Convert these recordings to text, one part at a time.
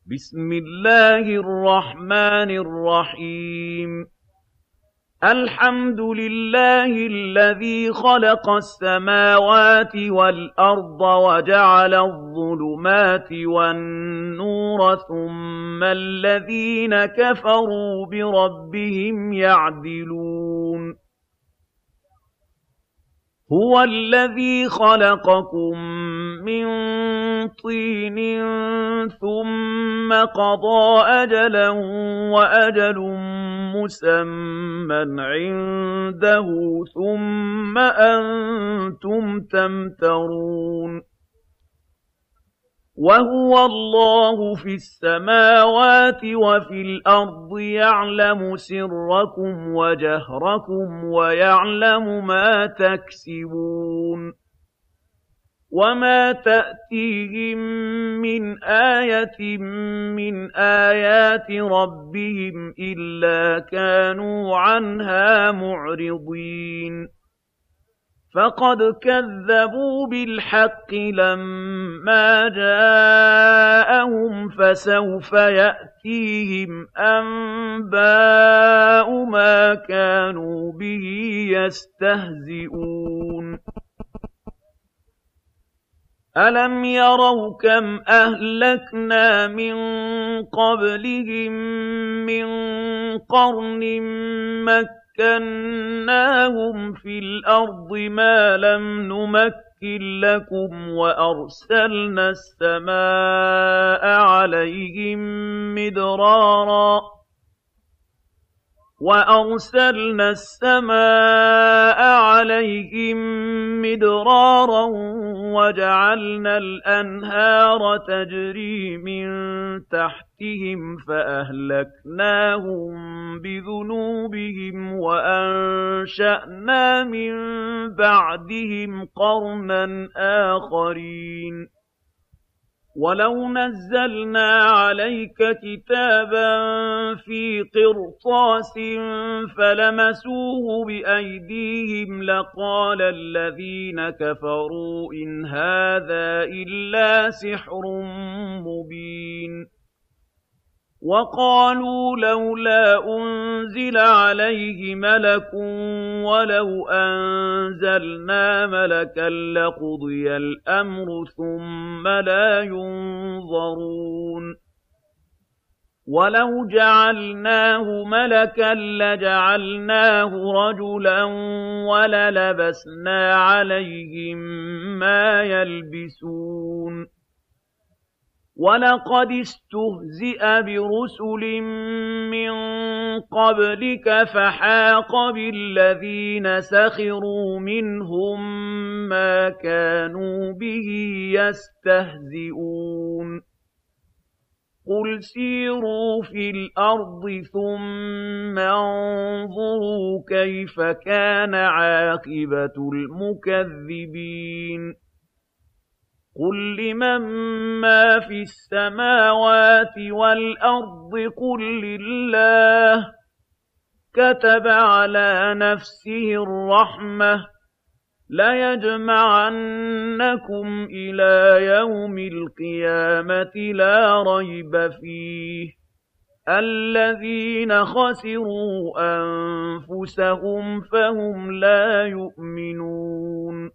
بسم الله الرحمن الرحيم الحمد لله الذي خلق السماوات والأرض وجعل الظلمات والنور ثم الذين كفروا بربهم يعدلون هو الذي خلقكم من طين ثم قضى أجلا وأجل مسمى عنده ثم أنتم تمترون وهو الله في السماوات وفي الأرض يعلم سركم وجهركم ويعلم ما تكسبون وما تأتيهم من آية من آيات ربهم إلا كانوا عنها معرضين فقد كذبوا بالحق لما جاءهم فسوف يأتيهم أنباء ما كانوا به يستهزئون ألم يروا كم أهلكنا من قبلهم من قرن مكناهم في الأرض ما لم نمكن لكم وأرسلنا السماء عليهم مدرارا وجعلنا الأنهار تجري من تحتهم فأهلكناهم بذنوبهم وأنشأنا من بعدهم قرنا آخرين ولو نزلنا عليك كتابا في قرطاس فلمسوه بأيديهم لقال الذين كفروا إن هذا إلا سحر مبين وقالوا لولا أنزل عليه ملك ولو أنزلنا ملكا لقضي الأمر ثم لا ينظرون ولو جعلناه ملكا لجعلناه رجلا وللبسنا عليهم ما يلبسون ولقد استهزئ برسل من قبلك فحاق بالذين سخروا منهم ما كانوا به يستهزئون قل سيروا في الأرض ثم انظروا كيف كان عاقبة المكذبين قل لمن ما في السماوات والأرض قل لله كتب على نفسه الرحمة ليجمعنكم إلى يوم القيامة لا ريب فيه الذين خسروا أنفسهم فهم لا يؤمنون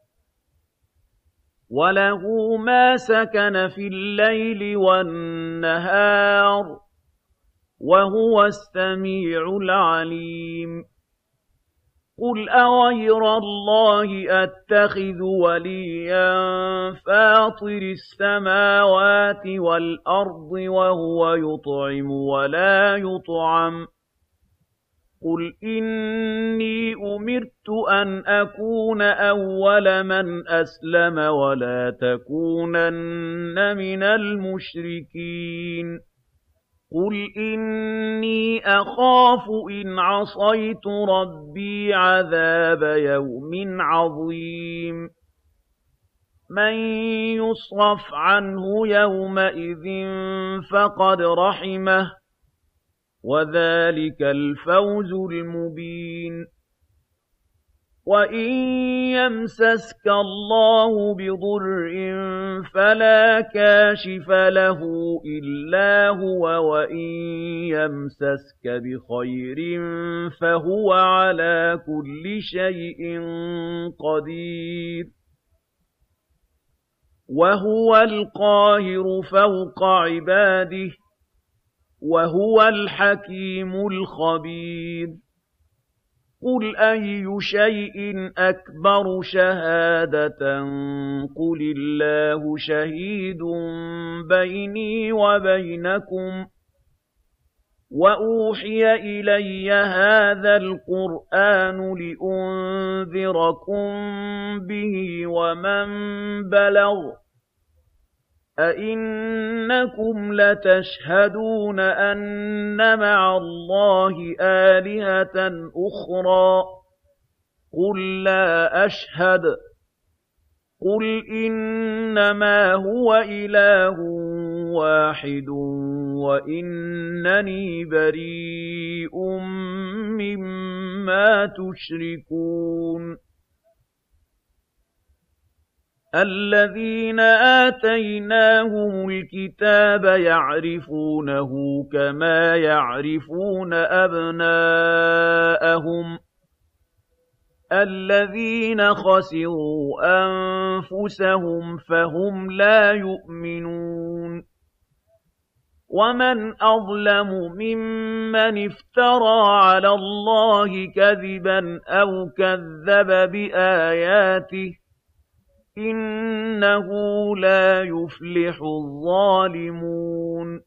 وله ما سكن في الليل والنهار وهو السميع العليم قل أغير الله أتخذ وليا فاطر السماوات والأرض وهو يطعم ولا يطعم قل إني أمرت أن أكون أول من أسلم ولا تكونن من المشركين قل إني أخاف إن عصيت ربي عذاب يوم عظيم من يصرف عنه يومئذ فقد رحمه وذلك الفوز المبين وَإِن يَمْسَسْكَ اللَّهُ بِضُرٍّ فَلَا كَاشِفَ لَهُ إِلَّا هُوَ وَإِن يَمْسَسْكَ بِخَيْرٍ فَهُوَ عَلَىٰ كُلِّ شَيْءٍ قَدِيرٌ وَهُوَ الْقَاهِرُ فَوْقَ عِبَادِهِ وَهُوَ الْحَكِيمُ الْخَبِيرُ قُلْ أَيُّ شَيْءٍ أَكْبَرُ شَهَادَةً قُلِ اللَّهُ شَهِيدٌ بَيْنِي وَبَيْنَكُمْ وَأُوحِيَ إِلَيَّ هَٰذَا الْقُرْآنُ لِأُنذِرَكُم بِهِ وَمَن بَلَغَ أَئِنَّكُمْ لَتَشْهَدُونَ أَنَّ مَعَ اللَّهِ آلِهَةً أُخْرَىٰ قُل لَّا أَشْهَدُ قُلْ إِنَّمَا هُوَ إِلَٰهٌ وَاحِدٌ وَإِنَّنِي بَرِيءٌ مِّمَّا تُشْرِكُونَ الَّذِينَ آتَيْنَاهُمُ الْكِتَابَ يَعْرِفُونَهُ كَمَا يَعْرِفُونَ أَبْنَاءَهُمُ الَّذِينَ خَسِرُوا أَنفُسَهُمْ فَهُمْ لَا يُؤْمِنُونَ وَمَنْ أَظْلَمُ مِمَّنِ افْتَرَىٰ عَلَى اللَّهِ كَذِبًا أَوْ كَذَّبَ بِآيَاتِهِ إِنَّهُ لَا يُفْلِحُ الظَّالِمُونَ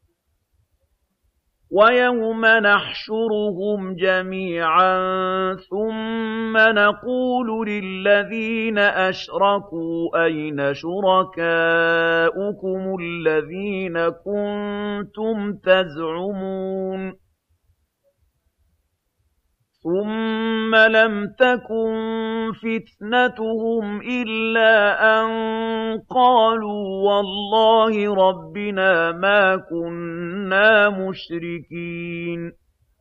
وَيَوْمَ نَحْشُرُهُمْ جَمِيعًا ثُمَّ نَقُولُ لِلَّذِينَ أَشْرَكُوا أَيْنَ شُرَكَاؤُكُمُ الَّذِينَ كُنتُمْ تَزْعُمُونَ ثُمَّ لَمْ تَكُن فِتْنَتُهُمْ إِلَّا أَن قَالُوا وَاللَّهِ رَبِّنَا مَا كُنَّا مُشْرِكِينَ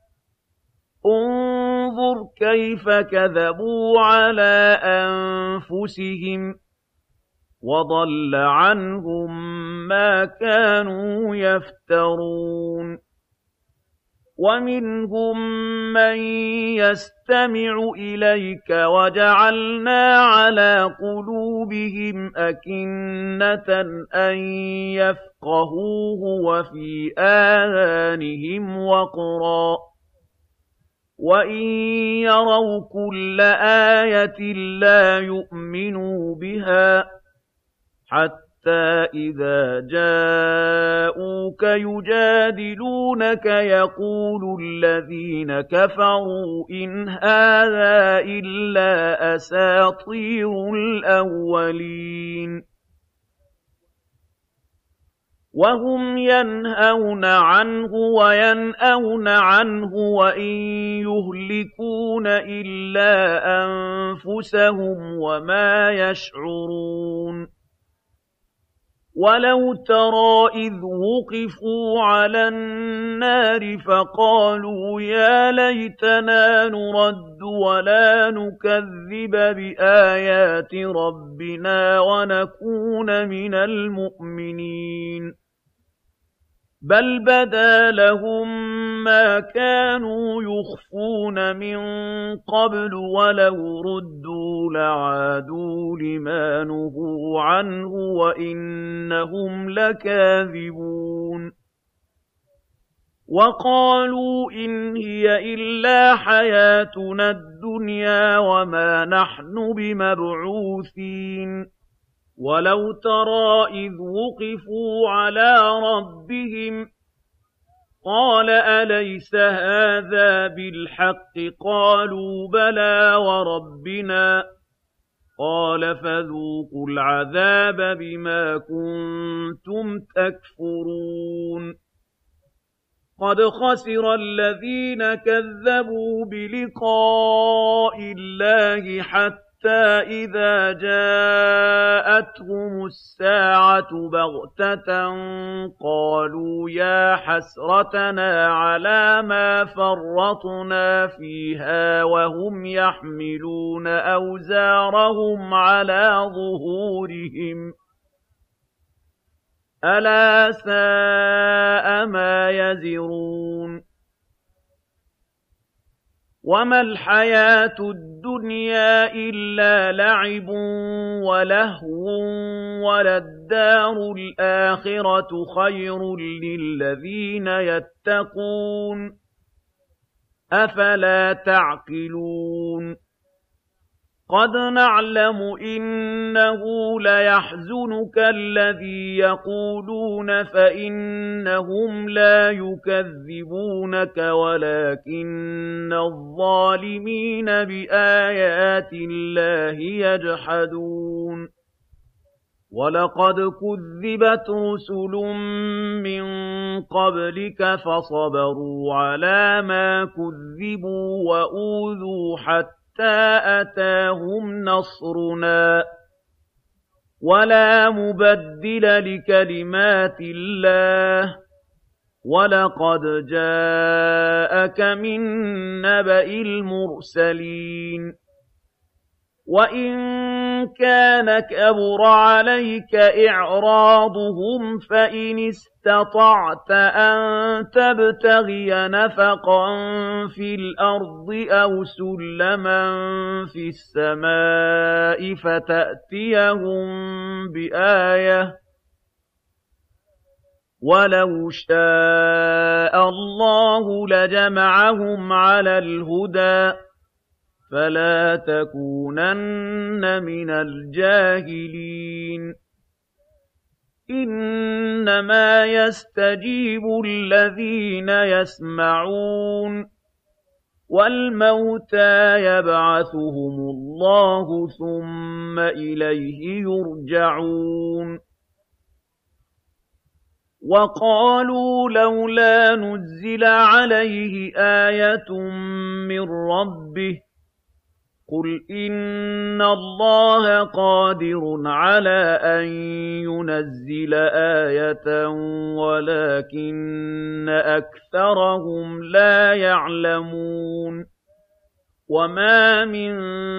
انظُرْ كَيْفَ كَذَبُوا عَلَىٰ أَنفُسِهِمْ وَضَلَّ عَنْهُم مَّا كَانُوا يَفْتَرُونَ وَمِنْهُم مَّن يَسْتَمِعُ إِلَيْكَ وَجَعَلْنَا عَلَىٰ قُلُوبِهِمْ أَكِنَّةً أَن يَفْقَهُوهُ وَفِي آذَانِهِمْ وَقْرًا وَإِن يَرَوْا كُلَّ آيَةٍ لَّا يُؤْمِنُوا بِهَا حَتَّىٰ إِذَا جَاءُوكَ يُجَادِلُونَكَ يَقُولُ الَّذِينَ كَفَرُوا إِنْ هَٰذَا إِلَّا أَسَاطِيرُ الْأَوَّلِينَ وَهُمْ يَنْهَوْنَ عَنْهُ وَيَنْأَوْنَ عَنْهُ وَإِن يُهْلِكُونَ إِلَّا أَنفُسَهُمْ وَمَا يَشْعُرُونَ وَلَوْ تَرَىٰ إِذْ وُقِفُوا عَلَى النَّارِ فَقَالُوا يَا لَيْتَنَا نُرَدُّ وَلَا نُكَذِّبَ بِآيَاتِ رَبِّنَا وَنَكُونَ مِنَ الْمُؤْمِنِينَ بَلْ بَدَا لَهُم مَّا كَانُوا يُخْفُونَ مِن قَبْلُ وَلَوْ رُدُّوا لَعَادُوا لِمَا نُهُوا عَنْهُ وَإِنَّهُمْ لَكَاذِبُونَ وَقَالُوا إِنْ هِيَ إِلَّا حَيَاتُنَا الدُّنْيَا وَمَا نَحْنُ بِمَبْعُوثِينَ وَلَوْ تَرَىٰ إِذْ وُقِفُوا عَلَىٰ رَبِّهِمْ قَالَ أَلَيْسَ هَٰذَا بِالْحَقِّ قَالُوا بَلَىٰ وَرَبِّنَا قَالَ فَذُوقُوا الْعَذَابَ بِمَا كُنتُمْ تَكْفُرُونَ قَدْ خَسِرَ الَّذِينَ كَذَّبُوا بِلِقَاءِ اللَّهِ حَتَّىٰ إِذَا جَاءَتْهُمُ السَّاعَةُ بَغْتَةً قَالُوا يَا حَسْرَتَنَا عَلَىٰ مَا فَرَّطْنَا فِيهَا وَهُمْ يَحْمِلُونَ أَوْزَارَهُمْ عَلَىٰ ظُهُورِهِمْ ۚ أَلَا سَاءَ مَا يَزِرُونَ وَمَا الْحَيَاةُ الدُّنْيَا إِلَّا لَعِبٌ وَلَهْوٌ ۖ وَلَلدَّارُ الْآخِرَةُ خَيْرٌ لِّلَّذِينَ يَتَّقُونَ ۗ أَفَلَا تَعْقِلُونَ قَدْ نَعْلَمُ إِنَّهُ لَيَحْزُنُكَ الَّذِي يَقُولُونَ فَإِنَّهُمْ لَا يُكَذِّبُونَكَ وَلَٰكِنَّ الظَّالِمِينَ بِآيَاتِ اللَّهِ يَجْحَدُونَ وَلَقَدْ كُذِّبَتْ رُسُلٌ مِّن قَبْلِكَ فَصَبَرُوا عَلَىٰ مَا كُذِّبُوا وَأُوذُوا حَتَّىٰ أَتَاهُمْ نَصْرُنَا ۚ وَلَا مُبَدِّلَ لِكَلِمَاتِ اللَّهِ ۚ وَلَقَدْ جَاءَكَ مِن نَّبَإِ الْمُرْسَلِينَ وَإِن كَانَ كَبُرَ عَلَيْكَ إِعْرَاضُهُمْ فَإِنِ اسْتَطَعْتَ أَن تَبْتَغِيَ نَفَقًا فِي الْأَرْضِ أَوْ سُلَّمًا فِي السَّمَاءِ فَتَأْتِيَهُم بِآيَةٍ ۚ وَلَوْ شَاءَ اللَّهُ لَجَمَعَهُمْ عَلَى الْهُدَىٰ ۚ فَلَا تَكُونَنَّ مِنَ الْجَاهِلِينَ إِنَّمَا يَسْتَجِيبُ الَّذِينَ يَسْمَعُونَ ۘ وَالْمَوْتَىٰ يَبْعَثُهُمُ اللَّهُ ثُمَّ إِلَيْهِ يُرْجَعُونَ وَقَالُوا لَوْلَا نُزِّلَ عَلَيْهِ آيَةٌ مِّن رَّبِّهِ ۖ قُلْ إِنَّ اللَّهَ قَادِرٌ عَلَىٰ أَن يُنَزِّلَ آيَةً وَلَٰكِنَّ أَكْثَرَهُمْ لَا يَعْلَمُونَ وَمَا مِن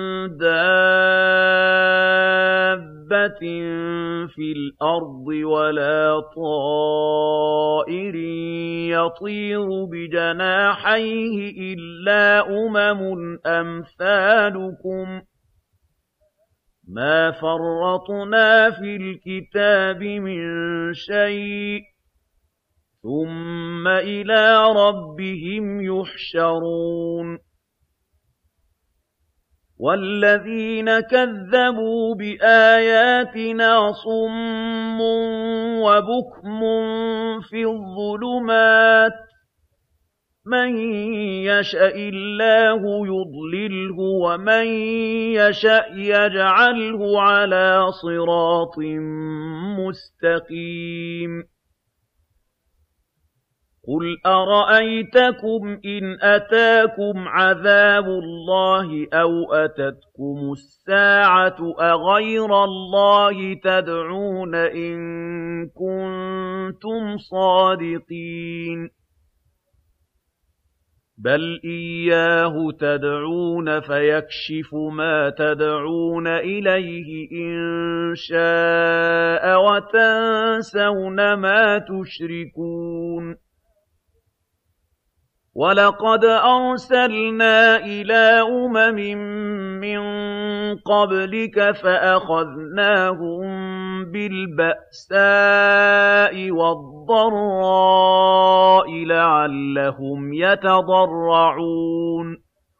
دَابَّةٍ فِي الْأَرْضِ وَلَا طَائِرٍ يَطِيرُ بِجَنَاحَيْهِ إِلَّا أَمْثَالُكُم ۚ مَّا فَرَّطْنَا فِي الْكِتَابِ مِن شَيْءٍ ۚ ثُمَّ إِلَىٰ رَبِّهِمْ يُحْشَرُونَ وَالَّذِينَ كَذَّبُوا بِآيَاتِنَا صُمٌّ وَبُكْمٌ فِي الظُّلُمَاتِ ۗ مَن يَشَإِ اللَّهُ يُضْلِلْهُ وَمَن يَشَأْ يَجْعَلْهُ عَلَىٰ صِرَاطٍ مُّسْتَقِيمٍ قُلْ أَرَأَيْتَكُمْ إِنْ أَتَاكُمْ عَذَابُ اللَّهِ أَوْ أَتَتْكُمُ السَّاعَةُ أَغَيْرَ اللَّهِ تَدْعُونَ إِن كُنتُمْ صَادِقِينَ بَلْ إِيَّاهُ تَدْعُونَ فَيَكْشِفُ مَا تَدْعُونَ إِلَيْهِ إِن شَاءَ وَتَنسَوْنَ مَا تُشْرِكُونَ وَلَقَدْ أَرْسَلْنَا إِلَىٰ أُمَمٍ مِّن قَبْلِكَ فَأَخَذْنَاهُم بِالْبَأْسَاءِ وَالضَّرَّاءِ لَعَلَّهُمْ يَتَضَرَّعُونَ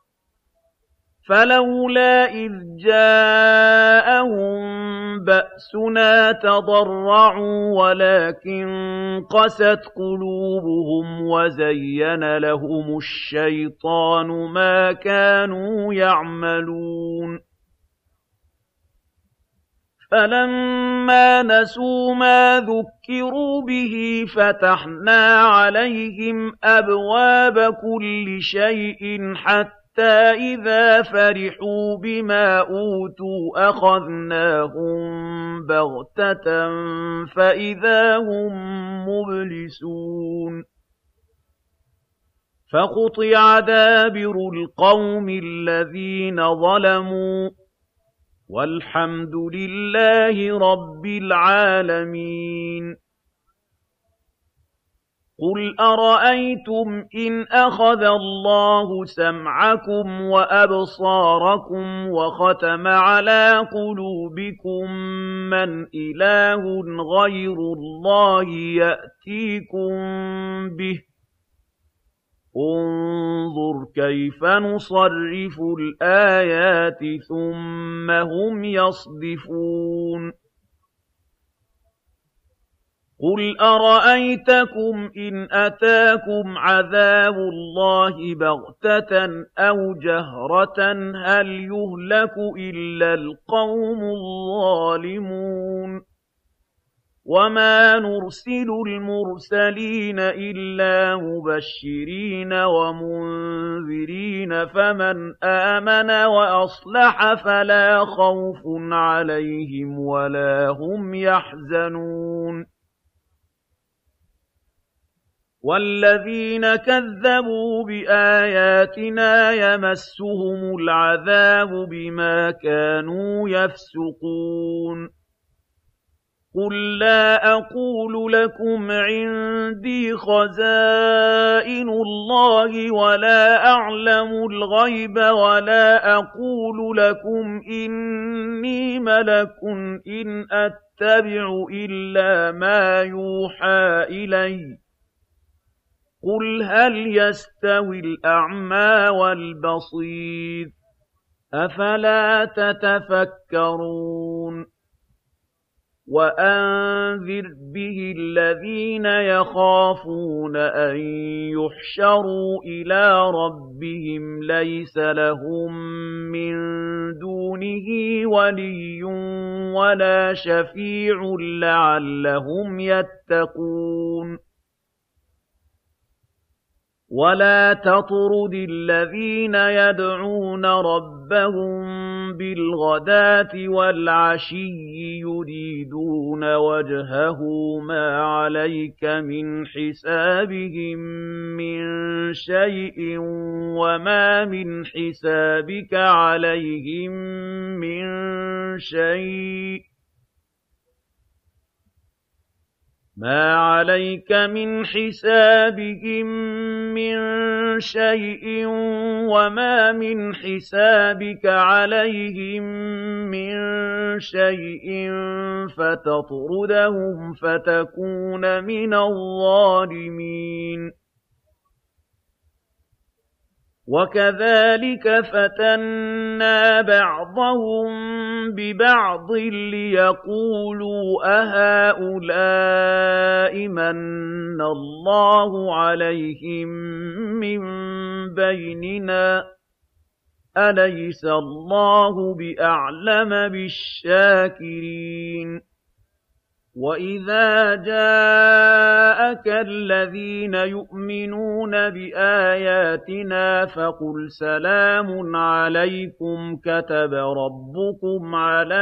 فَلَوْلَا إِذْ جَاءَهُم بَأْسُنَا تَضَرَّعُوا وَلَٰكِن قَسَتْ قُلُوبُهُمْ وَزَيَّنَ لَهُمُ الشَّيْطَانُ مَا كَانُوا يَعْمَلُونَ فَلَمَّا نَسُوا مَا ذُكِّرُوا بِهِ فَتَحْنَا عَلَيْهِمْ أَبْوَابَ كُلِّ شَيْءٍ حَتَّىٰ حَتَّىٰ إِذَا فَرِحُوا بِمَا أُوتُوا أَخَذْنَاهُم بَغْتَةً فَإِذَا هُم مُّبْلِسُونَ فَقُطِعَ دَابِرُ الْقَوْمِ الَّذِينَ ظَلَمُوا ۚ وَالْحَمْدُ لِلَّهِ رَبِّ الْعَالَمِينَ قُلْ أَرَأَيْتُمْ إِنْ أَخَذَ اللَّهُ سَمْعَكُمْ وَأَبْصَارَكُمْ وَخَتَمَ عَلَىٰ قُلُوبِكُم مَّنْ إِلَٰهٌ غَيْرُ اللَّهِ يَأْتِيكُم بِهِ ۗ انظُرْ كَيْفَ نُصَرِّفُ الْآيَاتِ ثُمَّ هُمْ يَصْدِفُونَ قُلْ أَرَأَيْتَكُمْ إِنْ أَتَاكُمْ عَذَابُ اللَّهِ بَغْتَةً أَوْ جَهْرَةً هَلْ يُهْلَكُ إِلَّا الْقَوْمُ الظَّالِمُونَ وَمَا نُرْسِلُ الْمُرْسَلِينَ إِلَّا مُبَشِّرِينَ وَمُنذِرِينَ فَمَنْ آمَنَ وَأَصْلَحَ فَلَا خَوْفٌ عَلَيْهِمْ وَلَا هُمْ يَحْزَنُونَ وَالَّذِينَ كَذَّبُوا بِآيَاتِنَا يَمَسُّهُمُ الْعَذَابُ بِمَا كَانُوا يَفْسُقُونَ قُل لَّا أَقُولُ لَكُمْ عِندِي خَزَائِنُ اللَّهِ وَلَا أَعْلَمُ الْغَيْبَ وَلَا أَقُولُ لَكُمْ إِنِّي مَلَكٌ إِنْ أَتَّبِعُ إِلَّا مَا يُوحَىٰ إِلَيَّ ۚ قُلْ هَلْ يَسْتَوِي الْأَعْمَىٰ وَالْبَصِيرُ ۚ أَفَلَا تَتَفَكَّرُونَ وَأَنذِرْ بِهِ الَّذِينَ يَخَافُونَ أَن يُحْشَرُوا إِلَىٰ رَبِّهِمْ لَيْسَ لَهُم مِّن دُونِهِ وَلِيٌّ وَلَا شَفِيعٌ لَّعَلَّهُمْ يَتَّقُونَ وَلَا تَطْرُدِ الَّذِينَ يَدْعُونَ رَبَّهُم بِالْغَدَاةِ وَالْعَشِيِّ يُرِيدُونَ وَجْهَهُ مَا عَلَيْكَ مِنْ حِسَابِهِم مِّن شَيْءٍ وَمَا مِنْ حِسَابِكَ عَلَيْهِم مِّن شَيْءٍ مَا عَلَيْكَ مِنْ حِسَابِهِم مِّن شَيْءٍ وَمَا مِنْ حِسَابِكَ عَلَيْهِم مِّن شَيْءٍ فَتَطْرُدَهُمْ فَتَكُونَ مِنَ الظَّالِمِينَ وَكَذَٰلِكَ فَتَنَّا بَعْضَهُم بِبَعْضٍ لِّيَقُولُوا أَهَٰؤُلَاءِ مَنَّ اللَّهُ عَلَيْهِم مِّن بَيْنِنَا ۗ أَلَيْسَ اللَّهُ بِأَعْلَمَ بِالشَّاكِرِينَ وَإِذَا جَاءَكَ الَّذِينَ يُؤْمِنُونَ بِآيَاتِنَا فَقُلْ سَلَامٌ عَلَيْكُمْ كَتَبَ رَبُّكُمْ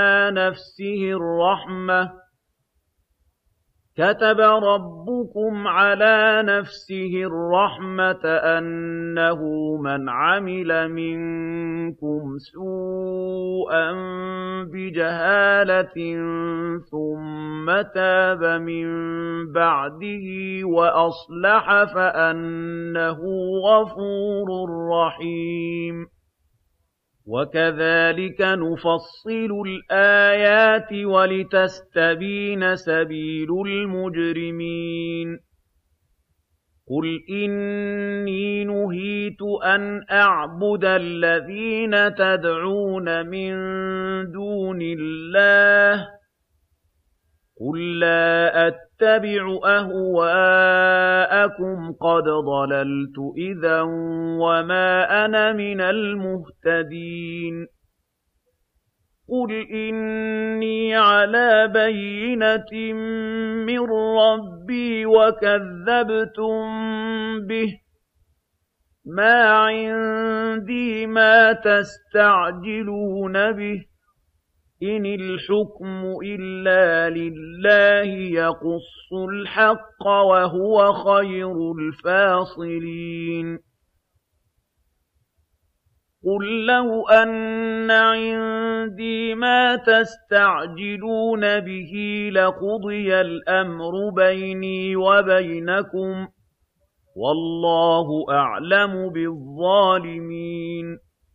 عَلَىٰ نَفْسِهِ الرَّحْمَةَ أَنَّهُ مَنْ عَمِلَ مِنكُمْ سُوءًا بِجَهَالَةٍ ثُمَّ تَابَ مِن بَعْدِهِ وَأَصْلَحَ فَأَنَّهُ غَفُورٌ رَّحِيمٌ وَكَذَٰلِكَ نُفَصِّلُ الْآيَاتِ وَلِتَسْتَبِينَ سَبِيلُ الْمُجْرِمِينَ قُلْ إِنِّي نُهِيتُ أَنْ أَعْبُدَ الَّذِينَ تَدْعُونَ مِن دُونِ اللَّهِ ۚ قُل لَّا أَتَّبِعُ أَهْوَاءَكُمْ قَدْ ضَلَلْتُ إِذًا وَمَا أَنَا مِنَ الْمُهْتَدِينَ قُلْ إِنِّي عَلَىٰ بَيِّنَةٍ مِّن رَّبِّي وَكَذَّبْتُم بِهِ ۚ مَا عِندِي مَا تَسْتَعْجِلُونَ بِهِ ۚ إِنِ الْحُكْمُ إِلَّا لِلَّهِ يَقُصُّ الْحَقَّ ۖ وَهُوَ خَيْرُ الْفَاصِلِينَ قُل لَّوْ أَنَّ عِندِي مَا تَسْتَعْجِلُونَ بِهِ لَقُضِيَ الْأَمْرُ بَيْنِي وَبَيْنَكُمْ ۗ وَاللَّهُ أَعْلَمُ بِالظَّالِمِينَ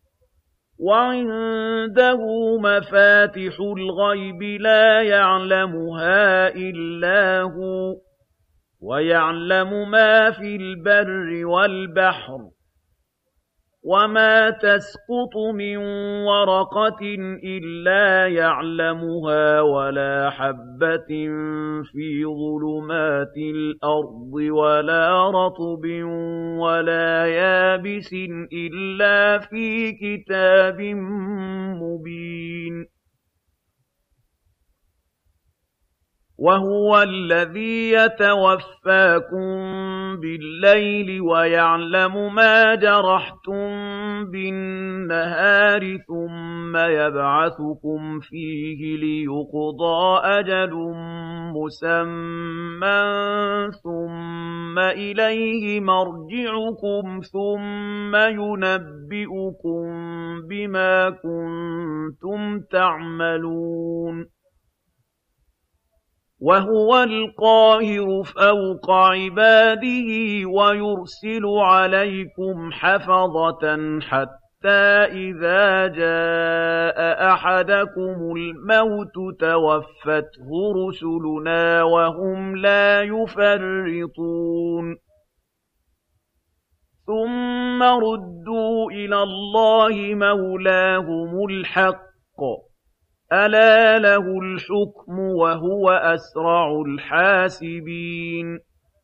وَعِندَهُ مَفَاتِحُ الْغَيْبِ لَا يَعْلَمُهَا إِلَّا هُوَ وَيَعْلَمُ مَا فِي الْبَرِّ وَالْبَحْرِ وَمَا تَسْقُطُ مِن وَرَقَةٍ إِلَّا يَعْلَمُهَا وَلَا حَبَّةٍ فِي ظُلُمَاتِ الْأَرْضِ وَلَا رَطْبٍ وَلَا يَابِسٍ إِلَّا فِي كِتَابٍ مُّبِينٍ وَهُوَ الَّذِي يَتَوَفَّاكُم بِاللَّيْلِ وَيَعْلَمُ مَا جَرَحْتُم بِالنَّهَارِ ثُمَّ يَبْعَثُكُمْ فِيهِ لِيُقْضَىٰ أَجَلٌ مُّسَمًّى ثُمَّ إِلَيْهِ مَرْجِعُكُمْ ثُمَّ يُنَبِّئُكُم بِمَا كُنتُمْ تَعْمَلُونَ وَهُوَ الْقَاهِرُ فَوْقَ عِبَادِهِ وَيُرْسِلُ عَلَيْكُمْ حَفَظَةً حَتَّىٰ إِذَا جَاءَ أَحَدَكُمُ الْمَوْتُ تَوَفَّتْهُ رُسُلُنَا وَهُمْ لَا يُفَرِّطُونَ ثُمَّ رُدُّوا إِلَى اللَّهِ مَوْلَاهُمُ الْحَقِّ ۚ أَلَا لَهُ الْحُكْمُ وَهُوَ أَسْرَعُ الْحَاسِبِينَ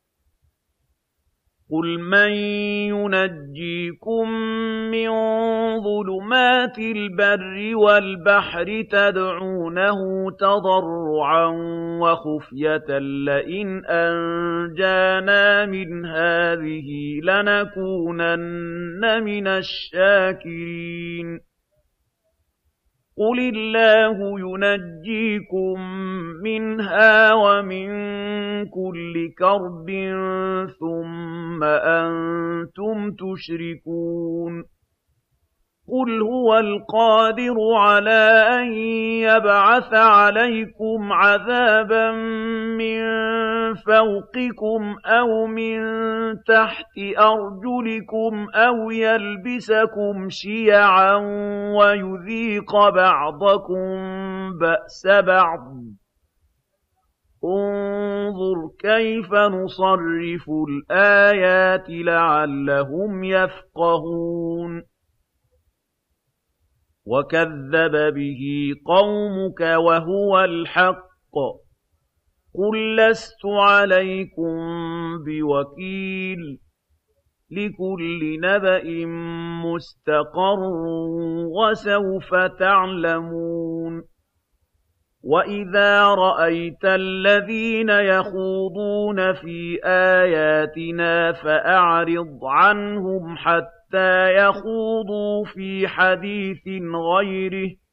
قُلْ مَن يُنَجِّيكُم مِّن ظُلُمَاتِ الْبَرِّ وَالْبَحْرِ تَدْعُونَهُ تَضَرُّعًا وَخُفْيَةً لَّئِنْ أَنجَانَا مِنْ هَٰذِهِ لَنَكُونَنَّ مِنَ الشَّاكِرِينَ قُلِ اللَّهُ يُنَجِّيكُم مِّنْهَا وَمِن كُلِّ كَرْبٍ ثُمَّ أَنتُمْ تُشْرِكُونَ قُلْ هُوَ الْقَادِرُ عَلَىٰ أَن يَبْعَثَ عَلَيْكُمْ عَذَابًا مِّن فَوْقِكُمْ أَوْ مِن تَحْتِ أَرْجُلِكُمْ أَوْ يَلْبِسَكُمْ شِيَعًا وَيُذِيقَ بَعْضَكُم بَأْسَ بَعْضٍ ۗ انظُرْ كَيْفَ نُصَرِّفُ الْآيَاتِ لَعَلَّهُمْ يَفْقَهُونَ وَكَذَّبَ بِهِ قَوْمُكَ وَهُوَ الْحَقُّ ۚ قُل لَّسْتُ عَلَيْكُم بِوَكِيلٍ لِّكُلِّ نَبَإٍ مُّسْتَقَرٌّ وَسَوْفَ تَعْلَمُونَ وَإِذَا رَأَيْتَ الَّذِينَ يَخُوضُونَ فِي آيَاتِنَا فَأَعْرِضْ عَنْهُمْ حَتَّىٰ يَخُوضُوا فِي حَدِيثٍ غَيْرِهِ ۚ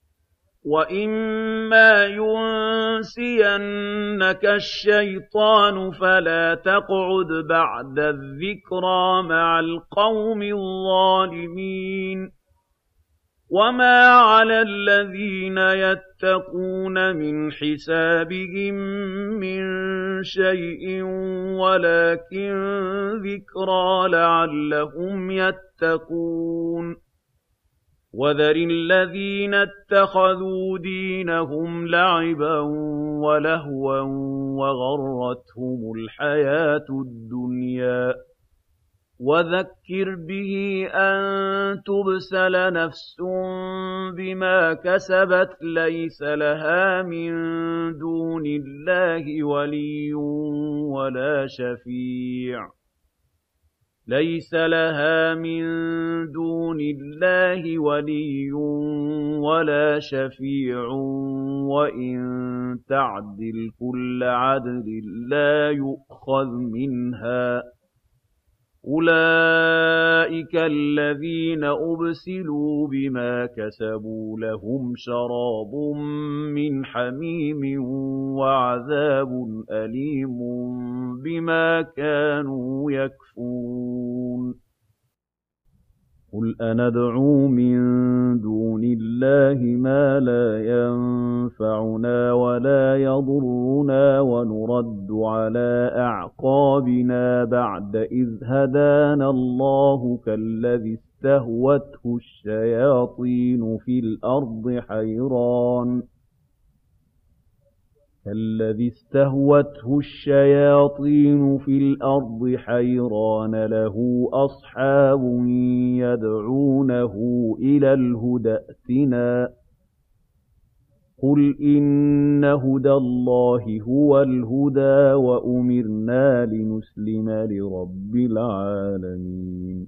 وَإِمَّا يُنسِيَنَّكَ الشَّيْطَانُ فَلَا تَقْعُدْ بَعْدَ الذِّكْرَىٰ مَعَ الْقَوْمِ الظَّالِمِينَ وَمَا عَلَى الَّذِينَ يَتَّقُونَ مِنْ حِسَابِهِم مِّن شَيْءٍ وَلَٰكِن ذِكْرَىٰ لَعَلَّهُمْ يَتَّقُونَ وَذَرِ الَّذِينَ اتَّخَذُوا دِينَهُمْ لَعِبًا وَلَهْوًا وَغَرَّتْهُمُ الْحَيَاةُ الدُّنْيَا وَذَكِّرْ بِهِ أَن تُبْسَلَ نَفْسٌ بِمَا كَسَبَتْ لَيْسَ لَهَا مِن دُونِ اللَّهِ وَلِيٌّ وَلَا شَفِيعٌ وَإِن تَعْدِلْ كُلَّ عَدْلٍ لَّا يُؤْخَذْ مِنْهَا أولئك الذين أبسلوا بما كسبوا لهم شراب من حميم وعذاب أليم بما كانوا يكفرون قل أندعو من دون الله ما لا ينفعنا ولا يضرنا ونرد على أعقابنا بعد إذ هدانا الله كالذي استهوته الشياطين في الأرض حيران له أصحاب يدعونه إلى الهدى ائتنا قل إن هدى الله هو الهدى وأمرنا لنسلم لرب العالمين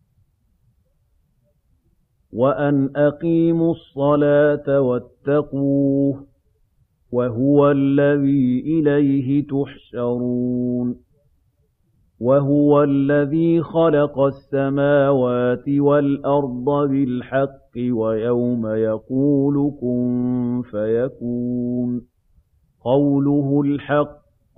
وأن أقيموا الصلاة واتقوه وهو الذي إليه تحشرون وهو الذي خلق السماوات والأرض بالحق ويوم يقول كن فيكون قوله الحق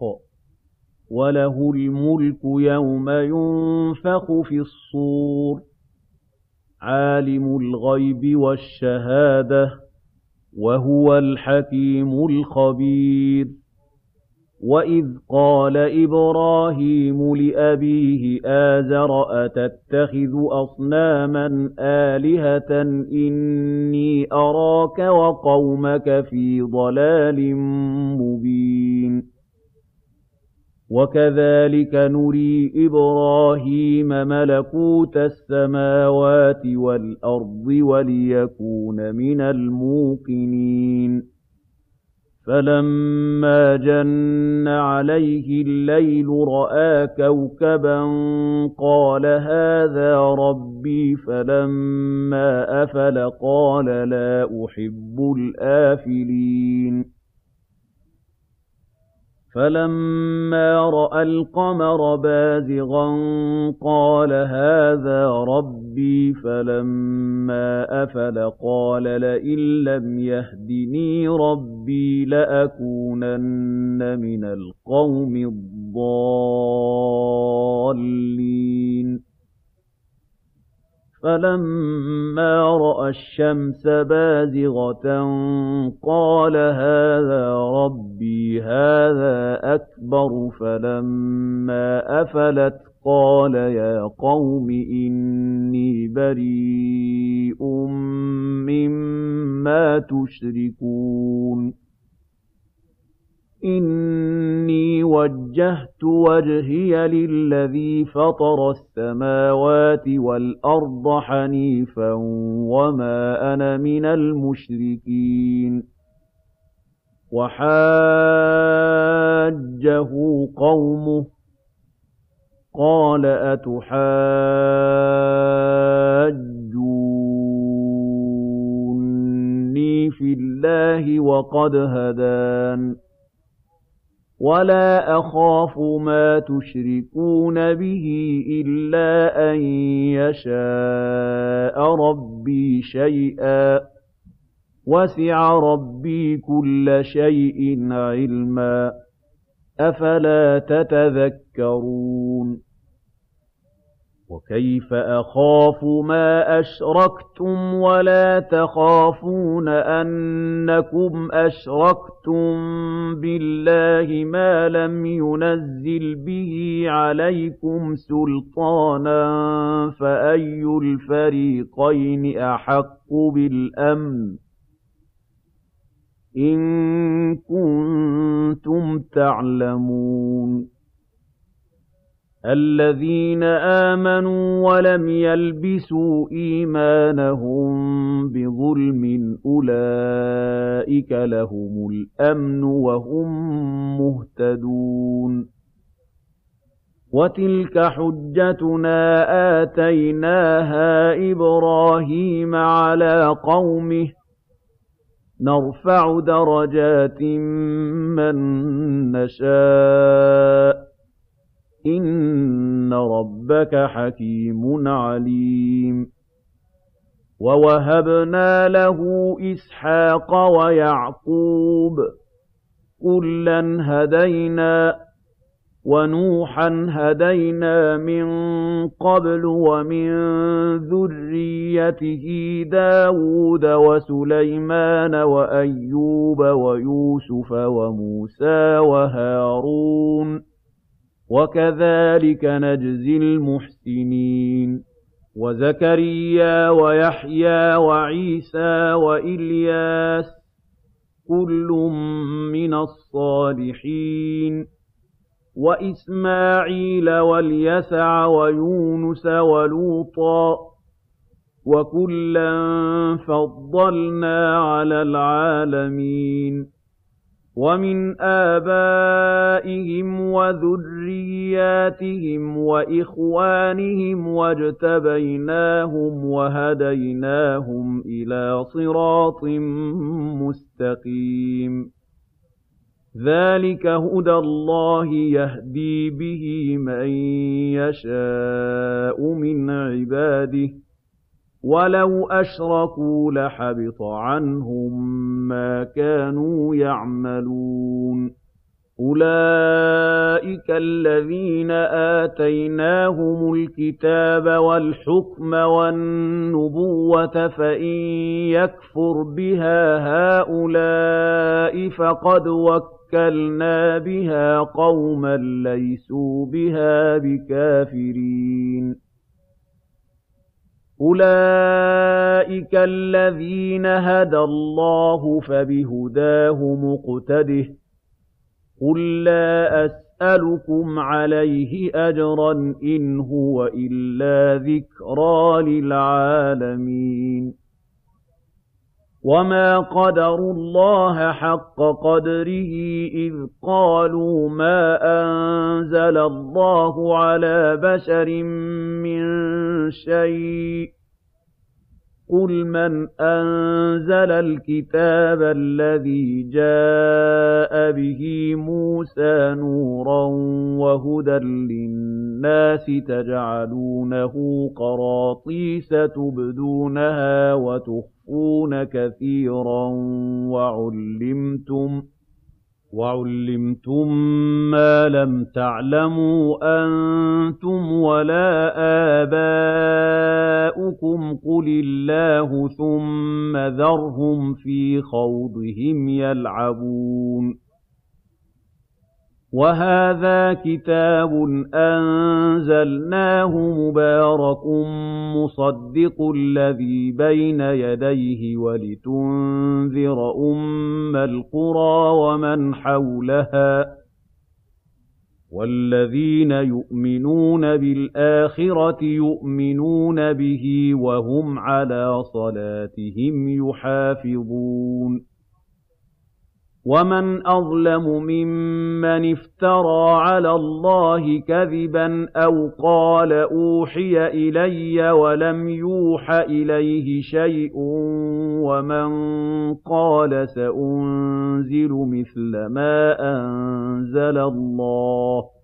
وله الملك يوم ينفخ في الصور عالم الغيب والشهادة وهو الحكيم الخبير وإذ قال إبراهيم لأبيه آزر أتتخذ أصناما آلهة إني أراك وقومك في ضلال مبين وكذلك نري إبراهيم ملكوت السماوات والأرض وليكون من الموقنين فلما جن عليه الليل رأى كوكبا قال هذا ربي فلما أفل قال لا أحب الآفلين فلما رأى القمر بازغا قال هذا ربي فلما أفل قال لئن لم يهدني ربي لأكونن من القوم الضالين فلما رأى الشمس بازغة قال هذا ربي هذا أكبر فلما أفلت قال يا قوم إني بريء مما تشركون إني وجهت وجهي للذي فطر السماوات والأرض حنيفا وما أنا من المشركين وحاجه قومه قال أتحاجوني في الله وقد هدان ولا أخاف ما تشركون به إلا أن يشاء ربي شيئا وسع ربي كل شيء علما أفلا تتذكرون وكيف أخاف ما أشركتم ولا تخافون أنكم أشركتم بالله ما لم ينزل به عليكم سلطانا فأي الفريقين أحق بالأمن إن كنتم تعلمون الذين آمنوا ولم يلبسوا إيمانهم بظلم أولئك لهم الأمن وهم مهتدون وتلك حجتنا آتيناها إبراهيم على قومه نرفع درجات من نشاء إن إِنَّ رَبَّكَ حَكِيمٌ عَلِيمٌ وَوَهَبْنَا لَهُ إِسْحَاقَ وَيَعْقُوبَ كُلًّا هَدَيْنَا وَنُوحًا هَدَيْنَا مِن قَبْلُ وَمِن ذُرِّيَّتِهِ دَاوُودَ وَسُلَيْمَانَ وَأَيُّوبَ وَيُوسُفَ وَمُوسَىٰ وَهَارُونَ وَكَذَٰلِكَ نَجْزِي الْمُحْسِنِينَ وَزَكَرِيَّا وَيَحْيَىٰ وَعِيسَىٰ وَإِلْيَاسَ كُلٌّ مِّنَ الصَّالِحِينَ وَإِسْمَاعِيلَ وَالْيَسَعَ وَيُونُسَ وَلُوطًا وَكُلًّا فَضَّلْنَا عَلَى الْعَالَمِينَ وَمِنْ آبَائِهِمْ وَذُرِّيَّاتِهِمْ وَإِخْوَانِهِمْ وَاجْتَبَيْنَاهُمْ وَهَدَيْنَاهُمْ إِلَىٰ صِرَاطٍ مُّسْتَقِيمٍ ذَٰلِكَ هُدَى اللَّهِ يَهْدِي بِهِ مَن يَشَاءُ مِنْ عِبَادِهِ ۚ وَلَوْ أَشْرَكُوا لَحَبِطَ عَنْهُم مَّا كَانُوا يَعْمَلُونَ أُولَٰئِكَ الَّذِينَ آتَيْنَاهُمُ الْكِتَابَ وَالْحُكْمَ وَالنُّبُوَّةَ فَإِن يَكْفُرْ بِهَا هَٰؤُلَاءِ فَقَدْ وَكَّلْنَا بِهَا قَوْمًا لَّيْسُوا بِهَا بِكَافِرِينَ أُولَٰئِكَ الَّذِينَ هَدَى اللَّهُ فَبِهُدَاهُ مُقْتَدِهْ ۗ قُل لَّا أَسْأَلُكُمْ عَلَيْهِ أَجْرًا إِنْ هُوَ إِلَّا ذِكْرَىٰ لِلْعَالَمِينَ وَمَا قَدَرُوا اللَّهَ حَقَّ قَدْرِهِ إِذْ قَالُوا مَا أَنزَلَ اللَّهُ عَلَىٰ بَشَرٍ مِّن شَيْءٍ ۗ قُلْ مَنْ أَنزَلَ الْكِتَابَ الَّذِي جَاءَ بِهِ مُوسَىٰ نُورًا وَهُدًى لِّلنَّاسِ تَجْعَلُونَهُ قَرَاطِيسَ تُبْدُونَهَا وَتُخْفُونَ كَثِيرًا وَعُلِّمْتُم مَّا لَمْ تَعْلَمُوا أَنتُمْ وَلَا آبَاؤُكُمْ قُلِ اللَّهُ ثُمَّ ذَرْهُمْ فِي خَوْضِهِمْ يَلْعَبُونَ وَهَٰذَا كِتَابٌ أَنزَلْنَاهُ مُبَارَكٌ مُّصَدِّقُ الَّذِي بَيْنَ يَدَيْهِ وَلِتُنذِرَ أُمَّ الْقُرَىٰ وَمَنْ حَوْلَهَا ۚ وَالَّذِينَ يُؤْمِنُونَ بِالْآخِرَةِ يُؤْمِنُونَ بِهِ وَهُمْ عَلَىٰ صَلَاتِهِمْ يُحَافِظُونَ وَمَنْ أَظْلَمُ مِمَّنِ افْتَرَىٰ عَلَى اللَّهِ كَذِبًا أَوْ قَالَ أُوحِيَ إِلَيَّ وَلَمْ يُوحَ إِلَيْهِ شَيْءٌ وَمَن قَالَ سَأُنزِلُ مِثْلَ مَا أَنزَلَ اللَّهُ ۗ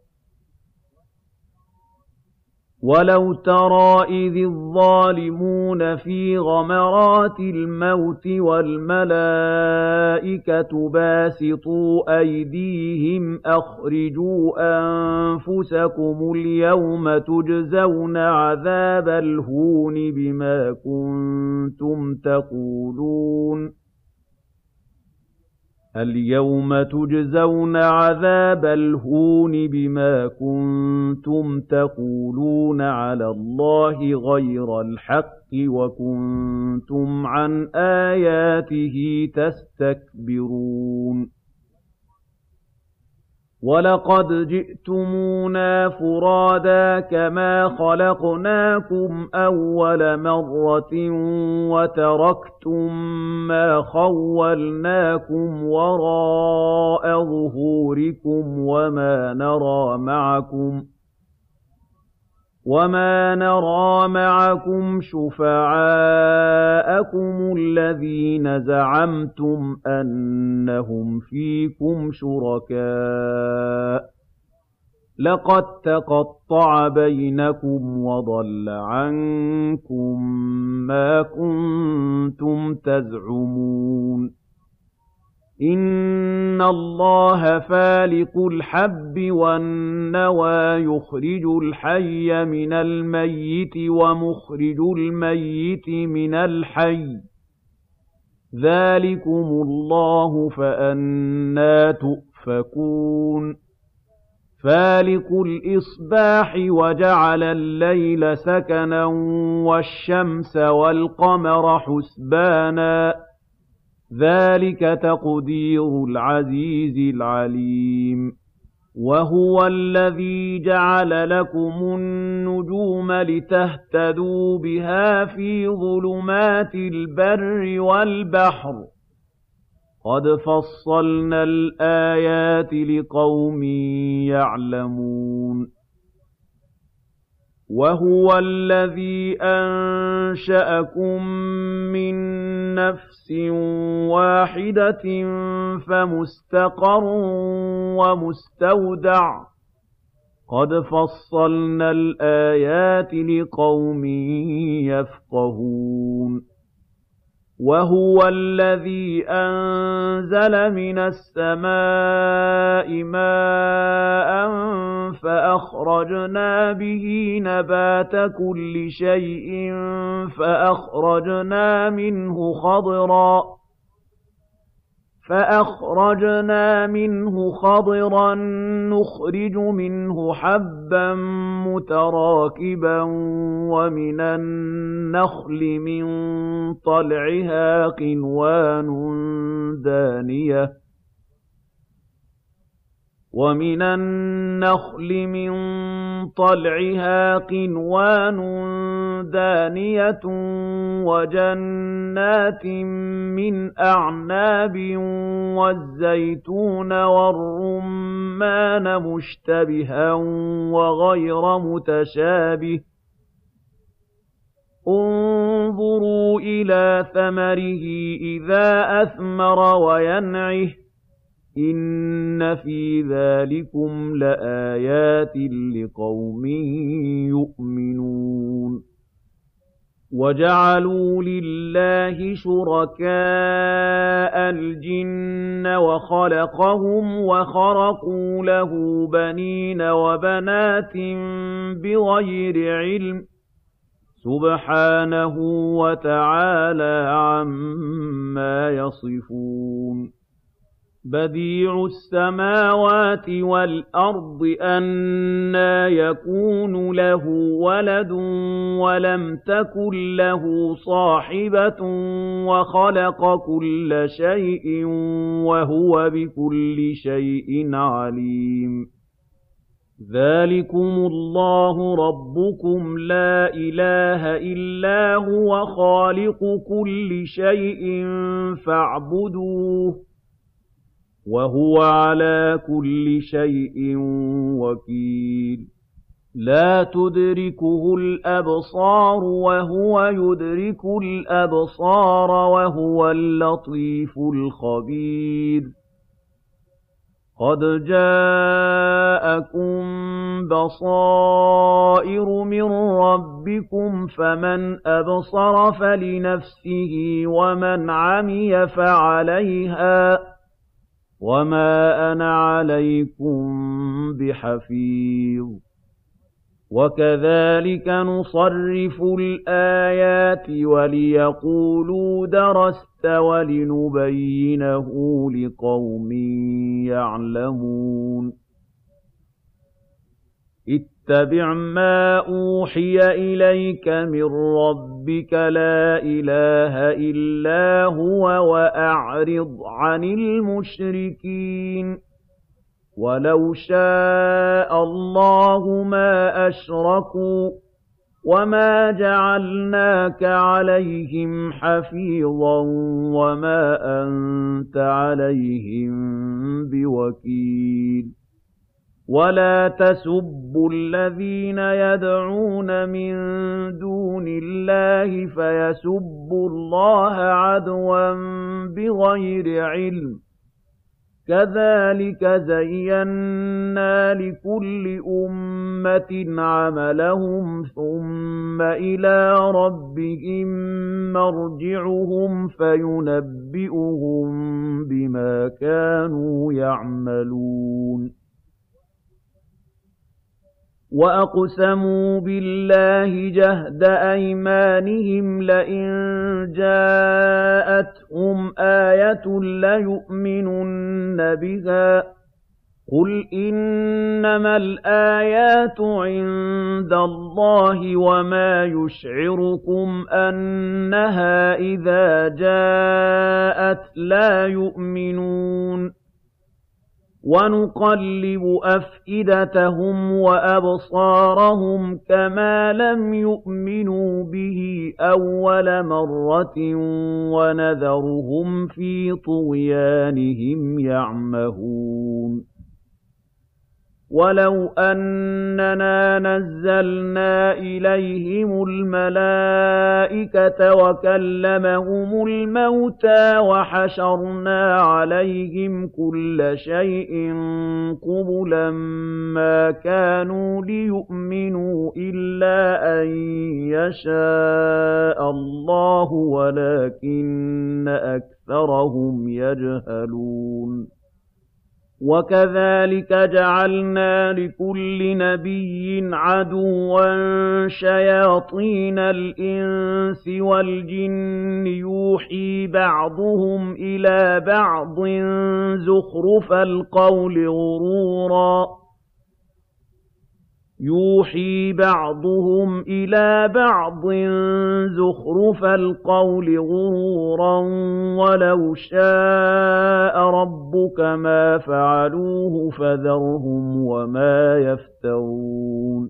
وَلَوْ تَرَىٰ إِذِ الظَّالِمُونَ فِي غَمَرَاتِ الْمَوْتِ وَالْمَلَائِكَةُ بَاسِطُو أَيْدِيهِمْ أَخْرِجُوا أَنفُسَكُمُ الْيَوْمَ تُجْزَوْنَ عَذَابَ الْهُونِ بِمَا كُنتُمْ تَقُولُونَ الْيَوْمَ تُجْزَوْنَ عَذَابَ الْهُونِ بِمَا كُنتُمْ تَقُولُونَ عَلَى اللَّهِ غَيْرَ الْحَقِّ وَكُنتُمْ عَنْ آيَاتِهِ تَسْتَكْبِرُونَ وَلَقَدْ جِئْتُمُونَا فُرَادَىٰ كَمَا خَلَقْنَاكُمْ أَوَّلَ مَرَّةٍ وَتَرَكْتُم مَّا خَوَّلْنَاكُمْ وَرَاءَ ظُهُورِكُمْ وَمَا نَرَىٰ مَعَكُمْ شُفَعَاءَكُمُ الَّذِينَ زَعَمْتُمْ أَنَّهُمْ فِيكُمْ شُرَكَاءُ ۚ لَقَد تَّقَطَّعَ بَيْنَكُمْ وَضَلَّ عَنكُم مَّا كُنتُمْ تَزْعُمُونَ إِنَّ اللَّهَ فَالِقُ الْحَبِّ وَالنَّوَىٰ يُخْرِجُ الْحَيَّ مِنَ الْمَيِّتِ وَمُخْرِجُ الْمَيِّتِ مِنَ الْحَيِّ ۚ ذَٰلِكُمُ اللَّهُ فَأَنَّىٰ تُؤْفَكُونَ فَالِقُ الْإِصْبَاحِ وَجَعَلَ اللَّيْلَ سَكَنًا وَالشَّمْسَ وَالْقَمَرَ حُسْبَانًا ۚ ذَٰلِكَ تَقْدِيرُ الْعَزِيزِ الْعَلِيمِ وَهُوَ الَّذِي جَعَلَ لَكُمُ النُّجُومَ لِتَهْتَدُوا بِهَا فِي ظُلُمَاتِ الْبَرِّ وَالْبَحْرِ ۗ قَدْ فَصَّلْنَا الْآيَاتِ لِقَوْمٍ يَعْلَمُونَ وَهُوَ الَّذِي أَنشَأَكُم مِّن نَّفْسٍ وَاحِدَةٍ فَمُسْتَقَرٌّ وَمُسْتَوْدَعٌ ۗ قَدْ فَصَّلْنَا الْآيَاتِ لِقَوْمٍ يَفْقَهُونَ وَهُوَ الَّذِي أَنزَلَ مِنَ السَّمَاءِ مَاءً فَأَخْرَجْنَا بِهِ نَبَاتَ كُلِّ شَيْءٍ فَأَخْرَجْنَا مِنْهُ خَضِرًا نُّخْرِجُ مِنْهُ حَبًّا مُّتَرَاكِبًا وَمِنَ النَّخْلِ مِن طَلْعِهَا قِنْوَانٌ دَانِيَةٌ وَجَنَّاتٍ مِّنْ أَعْنَابٍ وَالزَّيْتُونَ وَالرُّمَّانَ مُشْتَبِهًا وَغَيْرَ مُتَشَابِهٍ ۗ انظُرُوا إِلَىٰ ثَمَرِهِ إِذَا أَثْمَرَ وَيَنْعِهِ ۚ إِنَّ فِي ذَٰلِكُمْ لَآيَاتٍ لِّقَوْمٍ يُؤْمِنُونَ وَجَعَلُوا لِلَّهِ شُرَكَاءَ الْجِنَّ وَخَلَقَهُمْ وَخَرَقُوا لَهُ بَنِينَ وَبَنَاتٍ بِغَيْرِ عِلْمٍ ۚ سُبْحَانَهُ وَتَعَالَىٰ عَمَّا يَصِفُونَ بَدِيعُ السَّمَاوَاتِ وَالْأَرْضِ أَنَّىٰ يَكُونُ لَهُ وَلَدٌ وَلَمْ تَكُن لَّهُ صَاحِبَةٌ وَخَلَقَ كُلَّ شَيْءٍ وَهُوَ بِكُلِّ شَيْءٍ عَلِيمٌ ذَٰلِكُمُ اللَّهُ رَبُّكُمْ لَا إِلَٰهَ إِلَّا هُوَ خَالِقُ كُلِّ شَيْءٍ فَاعْبُدُوهُ ۚ وَهُوَ عَلَىٰ كُلِّ شَيْءٍ وَكِيلٌ لَا تُدْرِكُهُ الْأَبْصَارُ وَهُوَ يُدْرِكُ الْأَبْصَارَ وَهُوَ اللَّطِيفُ الْخَبِيرُ قَدْ جَاءَكُم بَصَائِرُ مِن رَّبِّكُمْ ۖ فَمَنْ أَبْصَرَ فَلِنَفْسِهِ وَمَنْ عَمِيَ فَعَلَيْهَا ۚ وَمَا أَنَا عَلَيْكُم بِحَفِيظٍ وَكَذَٰلِكَ نُصَرِّفُ الْآيَاتِ وَلِيَقُولُوا دَرَسْتَ وَلِنُبَيِّنَهُ لِقَوْمٍ يَعْلَمُونَ اتَّبِعْ مَا أُوحِيَ إِلَيْكَ مِن رَّبِّكَ لَا إِلَٰهَ إِلَّا هُوَ وَأَعْرِضْ عَنِ الْمُشْرِكِينَ وَلَوْ شَاءَ اللَّهُ مَا أَشْرَكُوا ۗ وَمَا جَعَلْنَاكَ عَلَيْهِمْ حَفِيظًا وَمَا أَنتَ عَلَيْهِم بِوَكِيلٍ وَلَا تَسُبُّوا الَّذِينَ يَدْعُونَ مِن دُونِ اللَّهِ فَيَسُبُّوا اللَّهَ عَدْوًا بِغَيْرِ عِلْمٍ ۗ كَذَٰلِكَ زَيَّنَّا لِكُلِّ أُمَّةٍ عَمَلَهُمْ ثُمَّ إِلَىٰ رَبِّهِم مَّرْجِعُهُمْ فَيُنَبِّئُهُم بِمَا كَانُوا يَعْمَلُونَ وَأَقْسَمُوا بِاللَّهِ جَهْدَ أَيْمَانِهِمْ لَئِن جَاءَتْهُمْ آيَةٌ لَّيُؤْمِنُنَّ بِهَا ۚ قُلْ إِنَّمَا الْآيَاتُ عِندَ اللَّهِ وَمَا يُشْعِرُكُمْ أَنَّهَا إِذَا جَاءَتْ لَا يُؤْمِنُونَ وَنُقَلِّبُ أَفْئِدَتَهُمْ وَأَبْصَارَهُمْ كَمَا لَمْ يُؤْمِنُوا بِهِ أَوَّلَ مَرَّةٍ وَنَذَرُهُمْ فِي طُغْيَانِهِمْ يَعْمَهُونَ وَلَوْ أَنَّنَا نَزَّلْنَا إِلَيْهِمُ الْمَلَائِكَةَ وَكَلَّمَهُمُ الْمَوْتَىٰ وَحَشَرْنَا عَلَيْهِمْ كُلَّ شَيْءٍ قُبُلًا مَّا كَانُوا لِيُؤْمِنُوا إِلَّا أَن يَشَاءَ اللَّهُ وَلَٰكِنَّ أَكْثَرَهُمْ يَجْهَلُونَ وَكَذَٰلِكَ جَعَلْنَا لِكُلِّ نَبِيٍّ عَدُوًّا شَيَاطِينَ الْإِنسِ وَالْجِنِّ يُوحِي بَعْضُهُمْ إِلَىٰ بَعْضٍ زُخْرُفَ الْقَوْلِ غُرُورًا وَلَوْ شَاءَ رَبُّكَ مَا فَعَلُوهُ فَذَرْهُمْ وَمَا يَفْتَرُونَ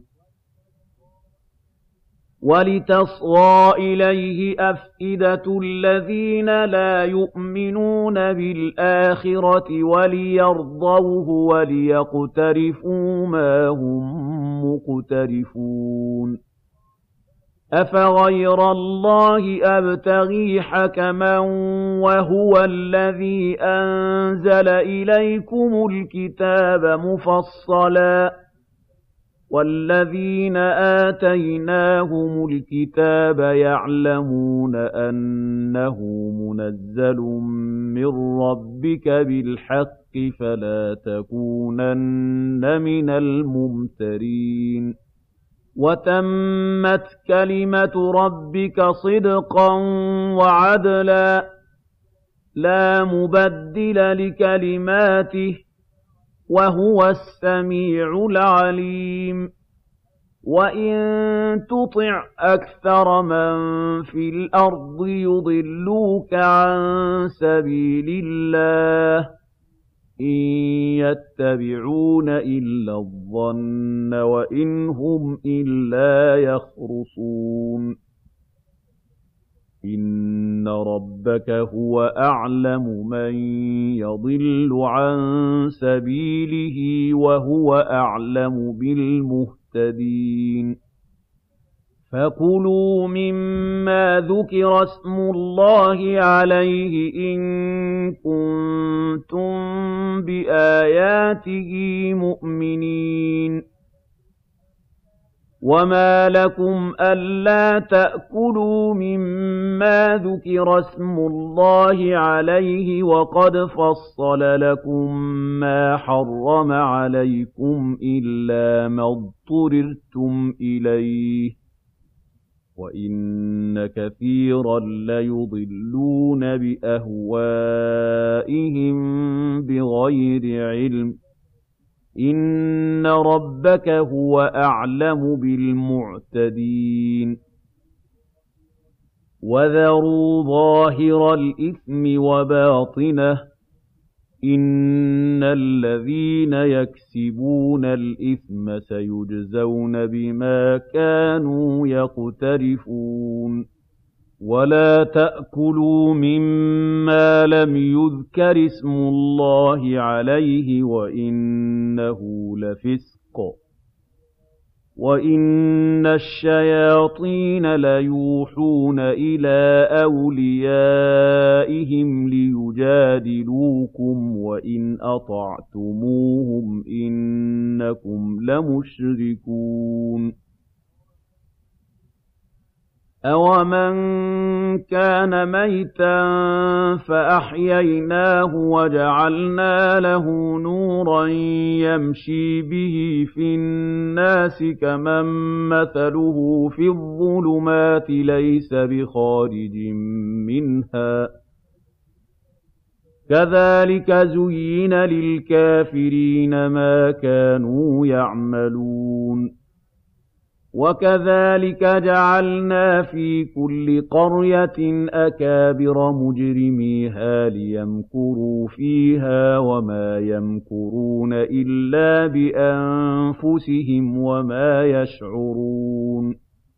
وَلِتَصْغَىٰ إِلَيْهِ أَفْئِدَةُ الَّذِينَ لَا يُؤْمِنُونَ بِالْآخِرَةِ وَلِيَرْضَوْهُ وَلِيَقْتَرِفُوا مَا هُم مُّقْتَرِفُونَ أَفَغَيْرَ اللَّهِ أَبْتَغِي حَكَمًا وَهُوَ الَّذِي أَنزَلَ إِلَيْكُمُ الْكِتَابَ مُفَصَّلًا وَالَّذِينَ آتَيْنَاهُمُ الْكِتَابَ يَعْلَمُونَ أَنَّهُ مُنَزَّلٌ مِّن رَّبِّكَ بِالْحَقِّ فَلَا تَكُونَنَّ مِنَ الْمُمْتَرِينَ وَتَمَّتْ كَلِمَةُ رَبِّكَ صِدْقًا وَعَدْلًا ۚ لَّا مُبَدِّلَ لِكَلِمَاتِهِ ۚ وَهُوَ السَّمِيعُ الْعَلِيمُ وَإِن تُطِعْ أَكْثَرَ مَن فِي الْأَرْضِ يُضِلُّوكَ عَن سَبِيلِ اللَّهِ ۚ إِن يَتَّبِعُونَ إِلَّا الظَّنَّ وَإِنْ هُمْ إِلَّا يَخْرُصُونَ إِنَّ رَبَّكَ هُوَ أَعْلَمُ مَن يَضِلُّ عَن سَبِيلِهِ وَهُوَ أَعْلَمُ بِالْمُهْتَدِينَ فَكُلُوا مِمَّا ذُكِرَ اسْمُ اللَّهِ عَلَيْهِ إِن كُنتُم بِآيَاتِهِ مُؤْمِنِينَ وَمَا لَكُمْ أَلَّا تَأْكُلُوا مِمَّا ذُكِرَ اسْمُ اللَّهِ عَلَيْهِ وَقَدْ فَصَّلَ لَكُم مَّا حَرَّمَ عَلَيْكُمْ إِلَّا مَا اضْطُرِرْتُمْ إِلَيْهِ ۗ وَإِنَّ كَثِيرًا لَّيُضِلُّونَ بِأَهْوَائِهِم بِغَيْرِ عِلْمٍ ۗ إِنَّ رَبَّكَ هُوَ أَعْلَمُ بِالْمُعْتَدِينَ وَذَرُوا ظَاهِرَ الْإِثْمِ وَبَاطِنَهُ ۚ إِنَّ الَّذِينَ يَكْسِبُونَ الْإِثْمَ سَيُجْزَوْنَ بِمَا كَانُوا يَقْتَرِفُونَ وَلَا تَأْكُلُوا مِمَّا لَمْ يُذْكَرِ اسْمُ اللَّهِ عَلَيْهِ وَإِنَّهُ لَفِسْقٌ ۗ وَإِنَّ الشَّيَاطِينَ لَيُوحُونَ إِلَىٰ أَوْلِيَائِهِمْ لِيُجَادِلُوكُمْ وَإِنْ أَطَعْتُمُوهُمْ إِنَّكُمْ لَمُشْرِكُونَ أَوَمَن كَانَ مَيْتًا فَأَحْيَيْنَاهُ وَجَعَلْنَا لَهُ نُورًا يَمْشِي بِهِ فِي النَّاسِ كَمَن مَّثَلُهُ فِي الظُّلُمَاتِ لَيْسَ بِخَارِجٍ مِّنْهَا ۚ كَذَٰلِكَ زُيِّنَ لِلْكَافِرِينَ مَا كَانُوا يَعْمَلُونَ وَكَذَٰلِكَ جَعَلْنَا فِي كُلِّ قَرْيَةٍ أَكَابِرَ مُجْرِمِيهَا لِيَمْكُرُوا فِيهَا وَمَا يَمْكُرُونَ إِلَّا بِأَنفُسِهِمْ وَمَا يَشْعُرُونَ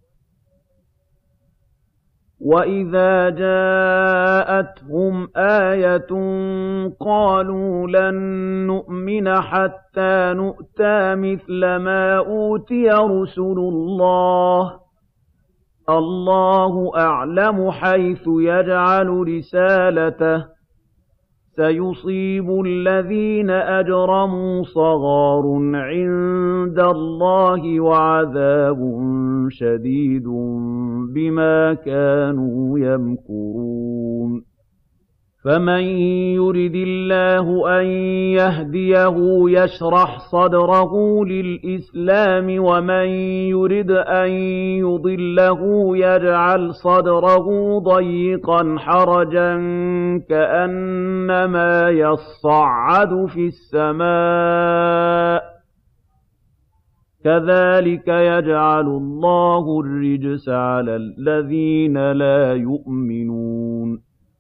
وَإِذَا جَاءَتْهُمْ آيَةٌ قَالُوا لَن نُّؤْمِنَ حَتَّىٰ نُؤْتَىٰ مِثْلَ مَا أُوتِيَ رُسُلُ اللَّهِ ۖ اللَّهُ أَعْلَمُ حَيْثُ يَجْعَلُ رِسَالَتَهُ ۗ سَيُصِيبُ الَّذِينَ أَجْرَمُوا صَغَارٌ عِندَ اللَّهِ وَعَذَابٌ شَدِيدٌ بِمَا كَانُوا يَمْكُرُونَ فَمَن يُرِدِ اللَّهُ أَن يَهْدِيَهُ يَشْرَحْ صَدْرَهُ لِلْإِسْلَامِ وَمَن يُرِدْ أَن يُضِلَّهُ يَجْعَلْ صَدْرَهُ ضَيِّقًا حَرَجًا كَأَنَّمَا يَصَّعَّدُ فِي السَّمَاءِ ۚ كَذَٰلِكَ يَجْعَلُ اللَّهُ الرِّجْسَ عَلَى الَّذِينَ لَا يُؤْمِنُونَ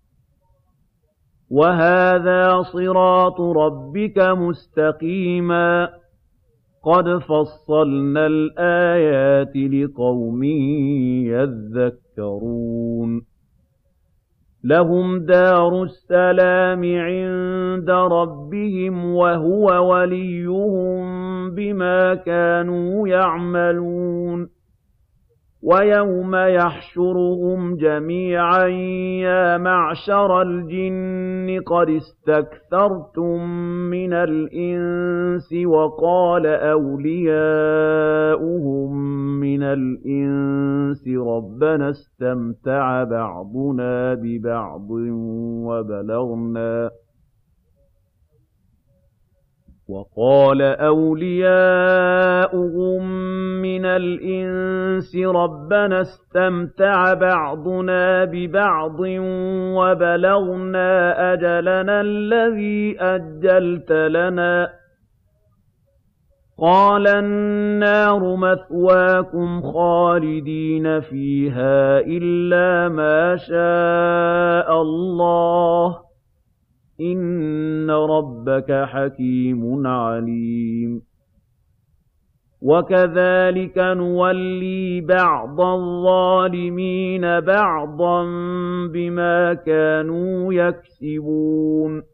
وَهَٰذَا صِرَاطُ رَبِّكَ مُسْتَقِيمًا ۗ قَدْ فَصَّلْنَا الْآيَاتِ لِقَوْمٍ يَذَّكَّرُونَ لَهُمْ دَارُ السَّلَامِ عِندَ رَبِّهِمْ وَهُوَ وَلِيُّهُم بِمَا كَانُوا يَعْمَلُونَ وَيَوْمَ يَحْشُرُهُمْ جَمِيعًا يَا مَعْشَرَ الْجِنِّ قَدِ اسْتَكْثَرْتُم مِّنَ الْإِنسِ وَقَالَ أَوْلِيَاؤُهُم مِّنَ الْإِنسِ رَبَّنَا اسْتَمْتَعَ بَعْضُنَا بِبَعْضٍ وَقَالَ أَوْلِيَاؤُهُم مِّنَ الْإِنسِ رَبَّنَا اسْتَمْتَعَ بَعْضُنَا بِبَعْضٍ وَبَلَغْنَا أَجَلَنَا الَّذِي أَجَّلْتَ لَنَا ۚ قَالَ النَّارُ مَثْوَاكُمْ خَالِدِينَ فِيهَا إِلَّا مَا شَاءَ اللَّهُ ۗ إِنَّ رَبَّكَ حَكِيمٌ عَلِيمٌ وَكَذَٰلِكَ نُوَلِّي بَعْضَ الظَّالِمِينَ بَعْضًا بِمَا كَانُوا يَكْسِبُونَ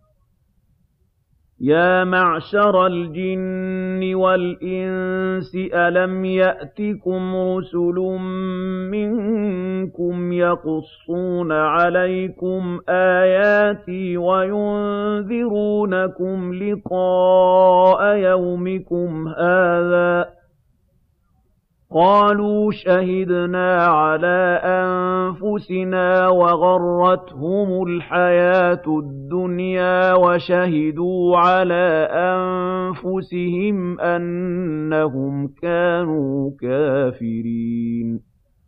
يَا مَعْشَرَ الْجِنِّ وَالْإِنسِ أَلَمْ يَأْتِكُمْ رُسُلٌ مِّنكُمْ يَقُصُّونَ عَلَيْكُمْ آيَاتِي وَيُنذِرُونَكُمْ لِقَاءَ يَوْمِكُمْ هَٰذَا ۚ قَالُوا شَهِدْنَا عَلَىٰ أَنفُسِنَا وَغَرَّتْهُمُ الْحَيَاةُ الدُّنْيَا وَشَهِدُوا عَلَىٰ أَنفُسِهِمْ أَنَّهُمْ كَانُوا كَافِرِينَ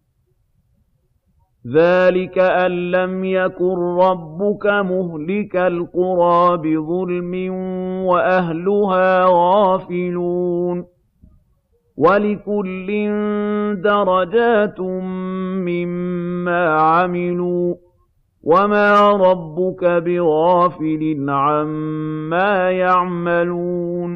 ذَٰلِكَ أَن لَّمْ يَكُن رَّبُّكَ مُهْلِكَ الْقُرَىٰ بِظُلْمٍ وَأَهْلُهَا غَافِلُونَ وَلِكُلٍّ دَرَجَاتٌ مِّمَّا عَمِلُوا ۚ وَمَا رَبُّكَ بِغَافِلٍ عَمَّا يَعْمَلُونَ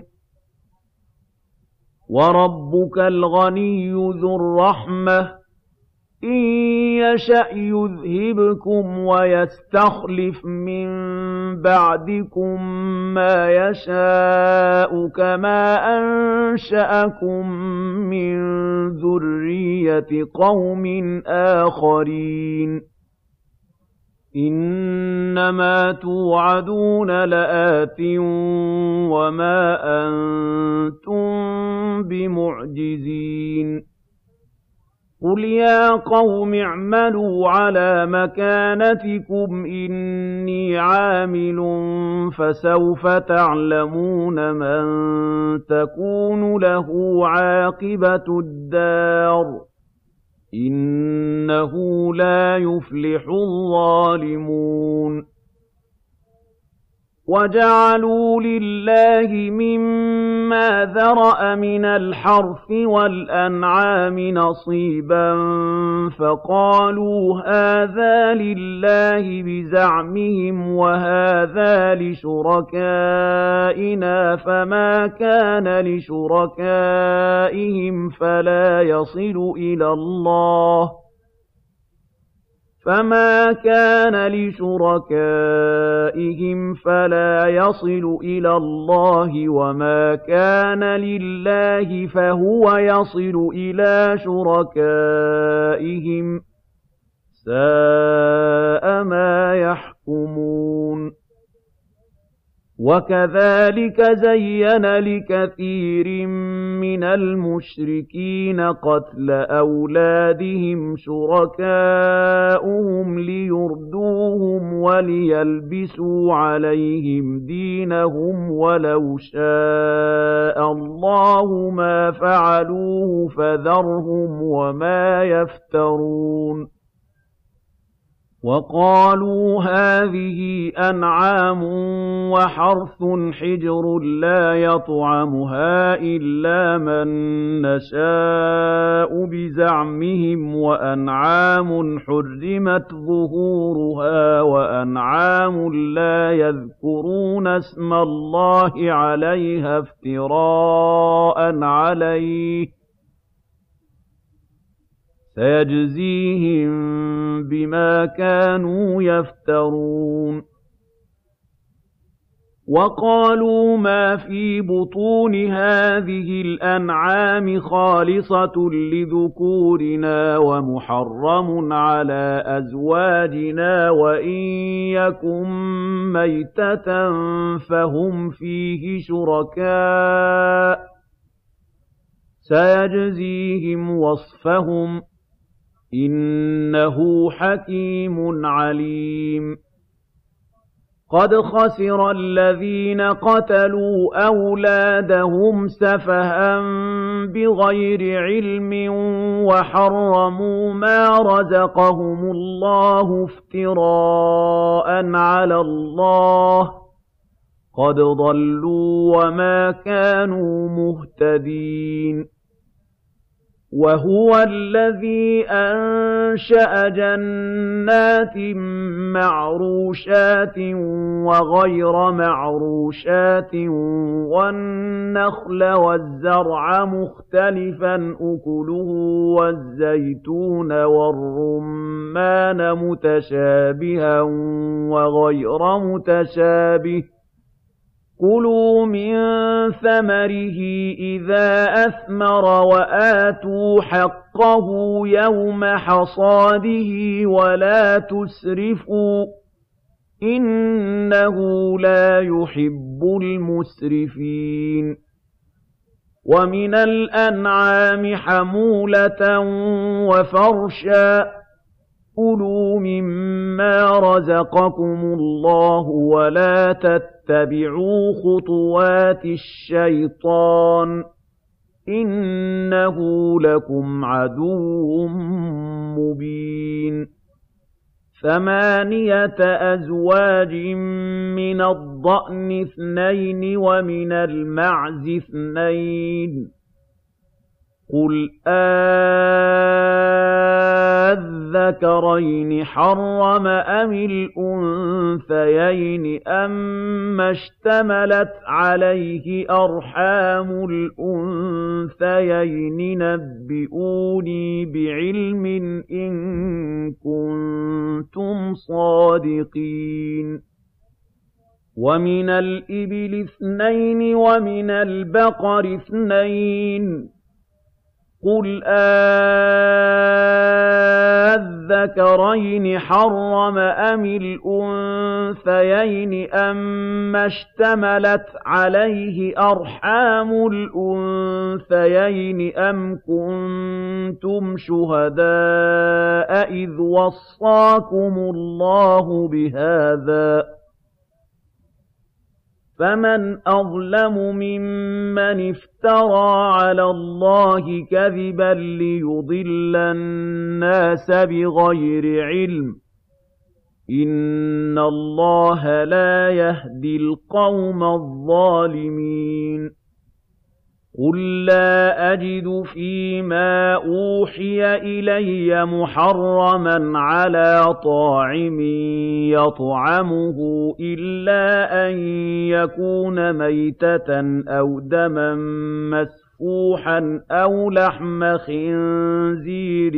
وَرَبُّكَ الْغَنِيُّ ذُو الرَّحْمَةِ، إِن يَشَأْ يُذْهِبْكُمْ وَيَسْتَخْلِفْ مِن بَعْدِكُم مَّا يَشَاءُ كَمَا أَنشَأَكُم مِّن ذُرِّيَّةِ قَوْمٍ آخَرِينَ إِنَّمَا تُوعَدُونَ لَآتٍ وَمَا أَنتُم بِمُعْجِزِينَ قُلْ يَا قَوْمِ اعْمَلُوا عَلَىٰ مَكَانَتِكُمْ إِنِّي عَامِلٌ فَسَوْفَ تَعْلَمُونَ مَن تَكُونُ لَهُ عَاقِبَةُ الدَّارِ ۗ إِنَّهُ لَا يُفْلِحُ الظَّالِمُونَ وَجَعَلُوا لِلَّهِ مِمَّا ذَرَأَ مِنَ الْحَرْثِ وَالْأَنْعَامِ نَصِيبًا فَقَالُوا هَٰذَا لِلَّهِ بِزَعْمِهِمْ وَهَٰذَا لِشُرَكَائِنَا فَمَا كَانَ لِشُرَكَائِهِمْ فَلَا يَصِلُ إِلَى اللَّهِ وَمَا كَانَ لِلَّهِ فَهُوَ يَصِلُ إِلَىٰ شُرَكَائِهِمْ ۗ سَاءَ مَا يَحْكُمُونَ وَكَذَٰلِكَ زَيَّنَ لِكَثِيرٍ مِّنَ الْمُشْرِكِينَ قَتْلَ أَوْلَادِهِمْ شُرَكَاؤُهُمْ لِيُرْدُوهُمْ وَلِيَلْبِسُوا عَلَيْهِمْ دِينَهُمْ ۖ وَلَوْ شَاءَ اللَّهُ مَا فَعَلُوهُ فَذَرْهُمْ وَمَا يَفْتَرُونَ وَقَالُوا هَٰذِهِ أَنْعَامٌ وَحَرْثٌ حِجْرٌ لَّا يَطْعَمُهَا إِلَّا مَن نَّشَاءُ بِزَعْمِهِمْ وَأَنْعَامٌ حُرِّمَتْ ظُهُورُهَا وَأَنْعَامٌ لَّا يَذْكُرُونَ اسْمَ اللَّهِ عَلَيْهَا افْتِرَاءً عَلَيْهِ ۚ سَيَجْزِيهِم بِمَا كَانُوا يَفْتَرُونَ وَقَالُوا مَا فِي بُطُونِ هَٰذِهِ الْأَنْعَامِ خَالِصَةٌ لِّذُكُورِنَا وَمُحَرَّمٌ عَلَىٰ أَزْوَاجِنَا وَإِن يَكُن مَّيْتَةً فَهُمْ فِيهِ شُرَكَاءُ ۚ سَيَجْزِيهِمْ وَصْفَهُمْ ۚ إِنَّهُ حَكِيمٌ عَلِيمٌ قَدْ خَسِرَ الَّذِينَ قَتَلُوا أَوْلَادَهُمْ سَفَهًا بِغَيْرِ عِلْمٍ وَحَرَّمُوا مَا رَزَقَهُمُ اللَّهُ افْتِرَاءً عَلَى اللَّهِ ۚ قَدْ ضَلُّوا وَمَا كَانُوا مُهْتَدِينَ وَهُوَ الَّذِي أَنشَأَ جَنَّاتٍ مَّعْرُوشَاتٍ وَغَيْرَ مَعْرُوشَاتٍ وَالنَّخْلَ وَالزَّرْعَ مُخْتَلِفًا أُكُلُهُ وَالزَّيْتُونَ وَالرُّمَّانَ مُتَشَابِهًا وَغَيْرَ مُتَشَابِهٍ ۚ كُلُوا مِن ثَمَرِهِ إِذَا أَثْمَرَ وَآتُوا حَقَّهُ يَوْمَ حَصَادِهِ وَلَا تُسْرِفُوا ۚ إِنَّهُ لَا يُحِبُّ الْمُسْرِفِينَ وَمِنَ الْأَنْعَامِ حَمُولَةً وَفَرْشًا ۚ كُلُوا مِمَّا رَزَقَكُمُ اللَّهُ وَلَا تَتَّبِعُوا خُطُوَاتِ الشَّيْطَانِ ۚ إِنَّهُ لَكُمْ عَدُوٌّ مُّبِينٌ 8 أزواج من الضأن 2 ومن المعز 2 قُلْ آلذَّكَرَيْنِ الذَّكَرَيْنِ حَرَّمَ أَمِ الْأُنثَيَيْنِ أَمَّا اشْتَمَلَتْ عَلَيْهِ أَرْحَامُ الْأُنثَيَيْنِ نَبِّئُونِي بِعِلْمٍ إِن كُنتُمْ صَادِقِينَ وَمِنَ الْإِبِلِ 2 وَمِنَ الْبَقَرِ 2 قُلْ أَذَّكَرَيْنِ حَرَّمَ أَمِ الْأُنثَيَيْنِ أَمَّا اشْتَمَلَتْ عَلَيْهِ أَرْحَامُ الْأُنثَيَيْنِ أَمْ كُنتُمْ شُهَدَاءَ إِذْ وَصَّاكُمُ اللَّهُ بِهَٰذَا ۚ فَمَنْ أَظْلَمُ مِمَّنِ افْتَرَىٰ عَلَى اللَّهِ كَذِبًا لِّيُضِلَّ النَّاسَ بِغَيْرِ عِلْمٍ ۗ إِنَّ اللَّهَ لَا يَهْدِي الْقَوْمَ الظَّالِمِينَ قُل لَّا أَجِدُ فِيمَا أُوحِيَ إِلَيَّ مُحَرَّمًا عَلَىٰ طَاعِمٍ يَطْعَمُهُ إِلَّا أَن يَكُونَ مَيْتَةً أَوْ دَمًا مَّسْفُوحًا أَوْ لَحْمَ خِنزِيرٍ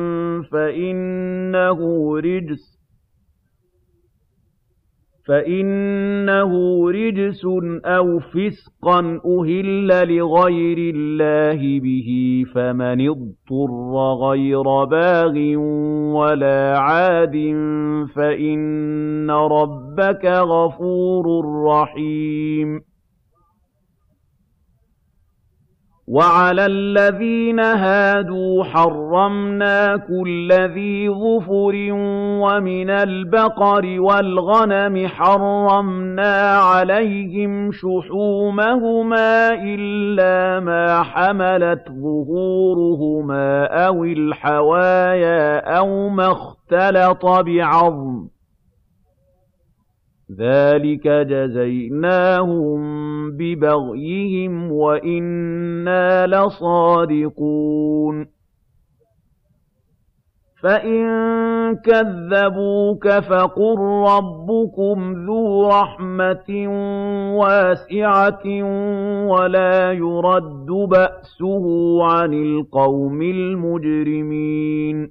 فَإِنَّهُ رِجْسٌ أَوْ فِسْقًا أُهِلَّ لِغَيْرِ اللَّهِ بِهِ ۖ فَمَنِ اضْطُرَّ غَيْرَ بَاغٍ وَلَا عَادٍ فَإِنَّ رَبَّكَ غَفُورٌ رَّحِيمٌ وَعَلَى الَّذِينَ هَادُوا حَرَّمْنَا كُلَّ ذِي ظُفُرٍ وَمِنَ الْبَقَرِ وَالْغَنَمِ حَرَّمْنَا عَلَيْهِمْ شُحُومَهُمَا إِلَّا مَا حَمَلَتْ ظُهُورُهُمَا أَوِ الْحَوَايَا أَوْ مَا اخْتَلَطَ بِعَظْمٍ ۚ ذَٰلِكَ جَزَيْنَاهُم بِبَغْيِهِمْ وَإِنَّا لَصَادِقُونَ فَإِن كَذَّبُوكَ فَقُل رَّبُّكُمْ ذُو رَحْمَةٍ وَاسِعَةٍ وَلَا يُرَدُّ بَأْسُهُ عَنِ الْقَوْمِ الْمُجْرِمِينَ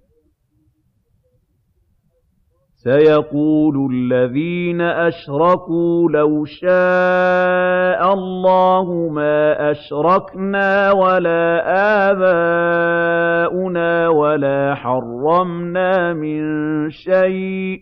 سَيَقُولُ الَّذِينَ أَشْرَكُوا لَوْ شَاءَ اللَّهُ مَا أَشْرَكْنَا وَلَا آبَاؤُنَا وَلَا حَرَّمْنَا مِن شَيْءٍ ۚ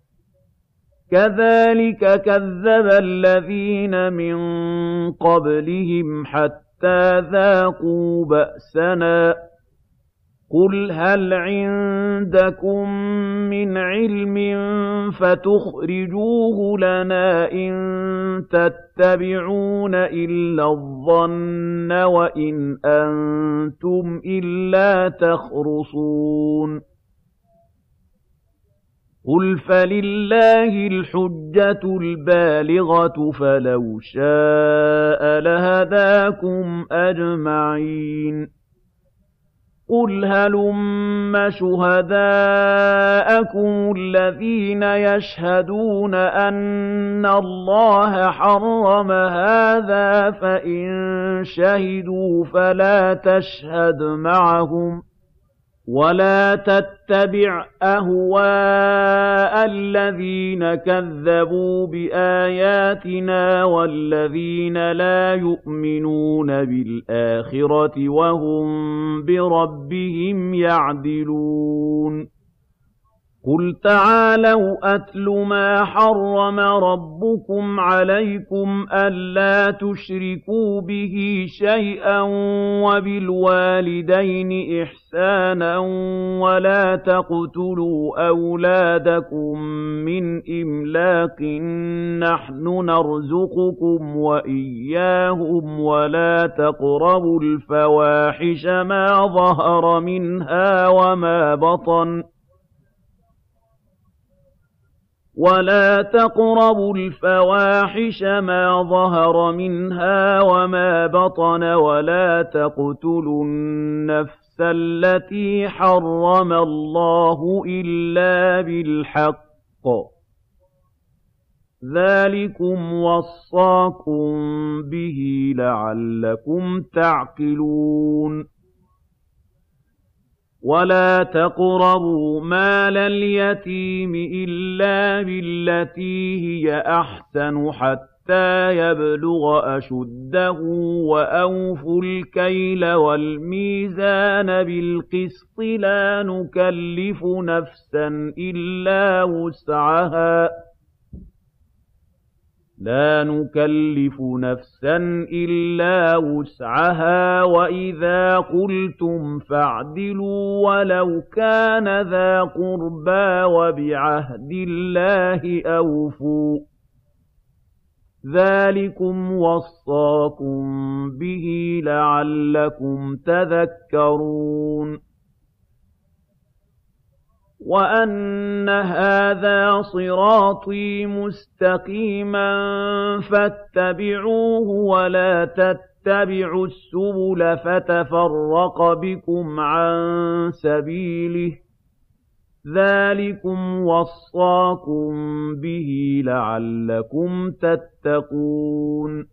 كَذَٰلِكَ كَذَّبَ الَّذِينَ مِن قَبْلِهِمْ حَتَّىٰ ذَاقُوا بَأْسَنَا ۗ قُلْ هَلْ عِندَكُم مِّنْ عِلْمٍ فَتُخْرِجُوهُ لَنَا ۖ إِن تَتَّبِعُونَ إِلَّا الظَّنَّ وَإِنْ أَنتُمْ إِلَّا تَخْرُصُونَ قُلْ فَلِلَّهِ الْحُجَّةُ الْبَالِغَةُ ۖ فَلَوْ شَاءَ لَهَدَاكُمْ أَجْمَعِينَ قُلْ هَلُمَّ شُهَدَاءَكُمُ الَّذِينَ يَشْهَدُونَ أَنَّ اللَّهَ حَرَّمَ هَٰذَا ۖ فَإِن شَهِدُوا فَلَا تَشْهَدْ مَعَهُمْ ۚ وَلَا تَتَّبِعْ أَهْوَاءَ الَّذِينَ كَذَّبُوا بِآيَاتِنَا وَالَّذِينَ لَا يُؤْمِنُونَ بِالْآخِرَةِ وَهُم بِرَبِّهِمْ يَعْدِلُونَ قُلْ تَعَالَوْا أَتْلُ مَا حَرَّمَ رَبُّكُمْ عَلَيْكُمْ أَلَّا تُشْرِكُوا بِهِ شَيْئًا وَبِالْوَالِدَيْنِ إِحْسَانًا وَلَا تَقْتُلُوا أَوْلَادَكُم مِّنْ إِمْلَاقٍ ۖ نَّحْنُ نَرْزُقُكُمْ وَإِيَّاهُمْ ۖ وَلَا تَقْرَبُوا الْفَوَاحِشَ مَا ظَهَرَ مِنْهَا وَمَا بَطَنَ وَلَا تَقْتُلُوا النَّفْسَ النَّفْسَ الَّتِي حَرَّمَ اللَّهُ إِلَّا بِالْحَقِّ ۚ ذَٰلِكُمْ وَصَّاكُم بِهِ لَعَلَّكُمْ تَعْقِلُونَ وَلَا تَقْرَبُوا مَالَ الْيَتِيمِ إِلَّا بِالَّتِي هِيَ أَحْسَنُ حَتَّىٰ يَبْلُغَ أَشُدَّهُ ۖ وَأَوْفُوا الْكَيْلَ وَالْمِيزَانَ بِالْقِسْطِ ۖ لَا نُكَلِّفُ نَفْسًا إِلَّا وُسْعَهَا ۖ وَإِذَا قُلْتُمْ فَاعْدِلُوا وَلَوْ كَانَ ذَا قُرْبَىٰ ۖ وَبِعَهْدِ اللَّهِ أَوْفُوا ۚ ذَٰلِكُمْ وَصَّاكُم بِهِ لَعَلَّكُمْ تَذَكَّرُونَ وَأَنَّ هَٰذَا صِرَاطِي مُسْتَقِيمًا فَاتَّبِعُوهُ ۖ وَلَا تَتَّبِعُوا السُّبُلَ فَتَفَرَّقَ بِكُمْ عَن سَبِيلِهِ ۚ ذَٰلِكُمْ وَصَّاكُم بِهِ لَعَلَّكُمْ تَتَّقُونَ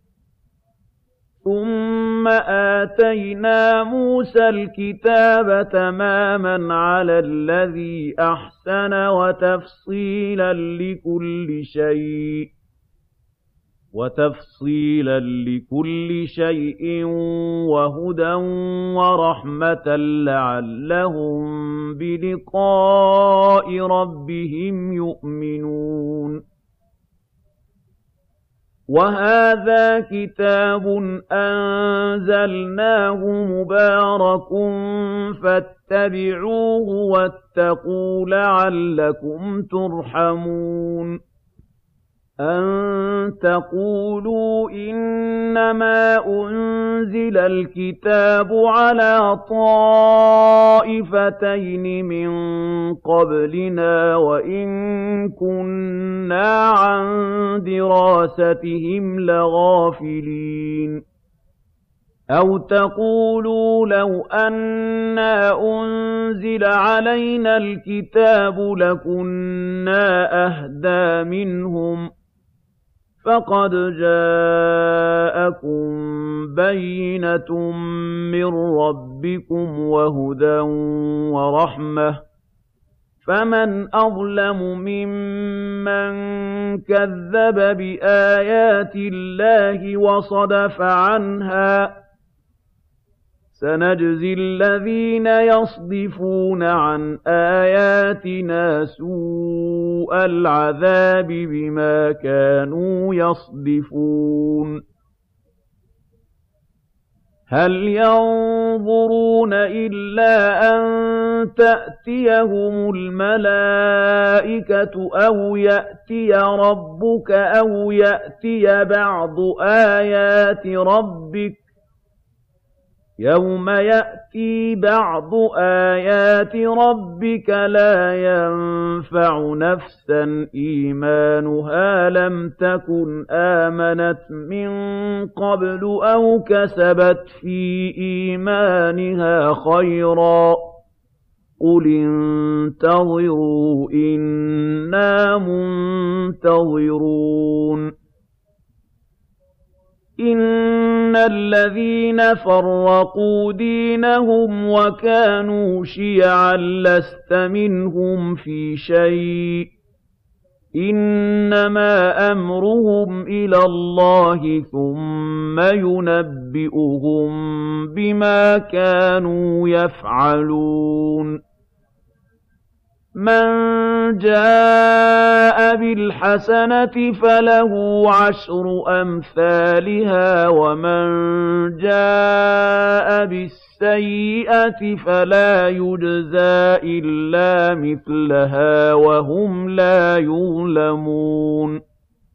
ثُمَّ آتَيْنَا مُوسَى الْكِتَابَ تَمَامًا عَلَى الَّذِي أَحْسَنَ وَتَفْصِيلًا لِّكُلِّ شَيْءٍ وَهُدًى وَرَحْمَةً لَّعَلَّهُم بِلِقَاءِ رَبِّهِمْ يُؤْمِنُونَ وَهَٰذَا كِتَابٌ أَنزَلْنَاهُ مُبَارَكٌ فَاتَّبِعُوهُ وَاتَّقُوا لَعَلَّكُمْ تُرْحَمُونَ أَن تَقُولُوا إِنَّمَا أُنزِلَ الْكِتَابُ عَلَىٰ طَائِفَتَيْنِ مِن قَبْلِنَا وَإِن كُنَّا عَن دِرَاسَتِهِمْ لَغَافِلِينَ أَوْ تَقُولُوا لَوْ أَنَّا أُنزِلَ عَلَيْنَا الْكِتَابُ لَكُنَّا أَهْدَىٰ مِنْهُمْ ۚ فَقَدْ جَاءَكُم بَيِّنَةٌ مِّن رَّبِّكُمْ وَهُدًى وَرَحْمَةٌ ۚ فَمَنْ أَظْلَمُ مِمَّن كَذَّبَ بِآيَاتِ اللَّهِ وَصَدَفَ عَنْهَا ۗ سَنَجْزِي الَّذِينَ يَصْدِفُونَ عَنْ آيَاتِنَا سُوءَ الْعَذَابِ بِمَا كَانُوا يَصْدِفُونَ هَلْ يَنظُرُونَ إِلَّا أَن تَأْتِيَهُمُ الْمَلَائِكَةُ أَوْ يَأْتِيَ رَبُّكَ أَوْ يَأْتِيَ بَعْضُ آيَاتِ رَبِّكَ ۗ يَوْمَ يَأْتِي بَعْضُ آيَاتِ رَبِّكَ لَا يَنفَعُ نَفْسًا إِيمَانُهَا لَمْ تَكُنْ آمَنَتْ مِن قَبْلُ أَوْ كَسَبَتْ فِي إِيمَانِهَا خَيْرًا ۗ قُلِ انتَظِرُوا إِنَّا مُنتَظِرُونَ إِنَّ الَّذِينَ فَرَّقُوا دِينَهُمْ وَكَانُوا شِيَعًا لَّسْتَ مِنْهُمْ فِي شَيْءٍ ۚ إِنَّمَا أَمْرُهُمْ إِلَى اللَّهِ ثُمَّ يُنَبِّئُهُم بِمَا كَانُوا يَفْعَلُونَ مَن جَاءَ بِالْحَسَنَةِ فَلَهُ عَشْرُ أَمْثَالِهَا ۖ وَمَن جَاءَ بِالسَّيِّئَةِ فَلَا يُجْزَىٰ إِلَّا مِثْلَهَا وَهُمْ لَا يُظْلَمُونَ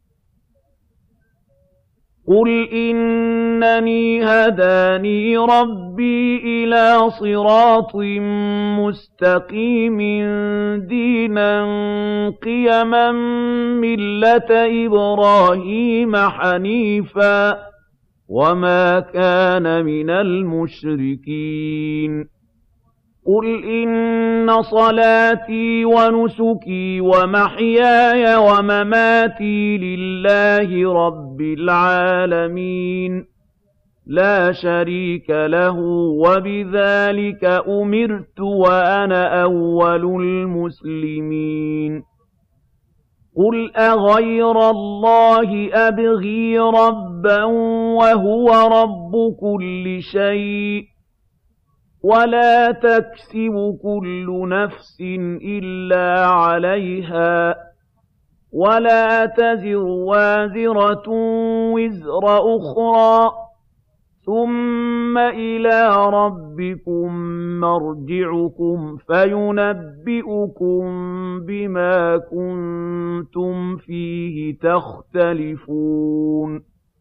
قُلْ إِنَّنِي هَدَانِي رَبِّي إِلَىٰ صِرَاطٍ مُّسْتَقِيمٍ دِينًا قِيَمًا مِّلَّةَ إِبْرَاهِيمَ حَنِيفًا ۖ وَمَا كَانَ مِنَ الْمُشْرِكِينَ قُلْ إِنَّ صَلَاتِي وَنُسُكِي وَمَحْيَايَ وَمَمَاتِي لِلَّهِ رَبِّ الْعَالَمِينَ لَا شَرِيكَ لَهُ وَبِذَٰلِكَ أُمِرْتُ وَأَنَا أَوَّلُ الْمُسْلِمِينَ قُلْ أَغَيْرَ اللَّهِ أَبْغِي رَبًّا وَهُوَ رَبُّ كُلِّ شَيْءٍ وَلَا تَكْسِبُ كُلُّ نَفْسٍ إِلَّا عَلَيْهَا وَلَا تَزِرُ وَازِرَةٌ وِزْرَ أُخْرَىٰ ثُمَّ إِلَىٰ رَبِّكُم مَّرْجِعُكُمْ فَيُنَبِّئُكُم بِمَا كُنتُمْ فِيهِ تَخْتَلِفُونَ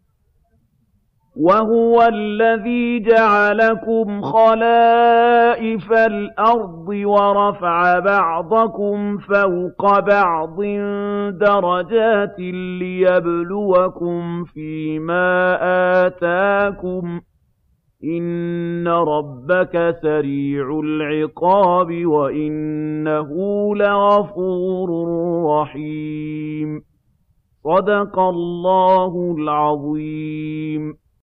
وَهُوَ الَّذِي جَعَلَكُمْ خَلَائِفَ الْأَرْضِ وَرَفَعَ بَعْضَكُمْ فَوْقَ بَعْضٍ دَرَجَاتٍ لِّيَبْلُوَكُمْ فِيمَا آتَاكُمْ ۗ إِنَّ رَبَّكَ سَرِيعُ الْعِقَابِ وَإِنَّهُ لَغَفُورٌ رَّحِيمٌ صدق الله العظيم.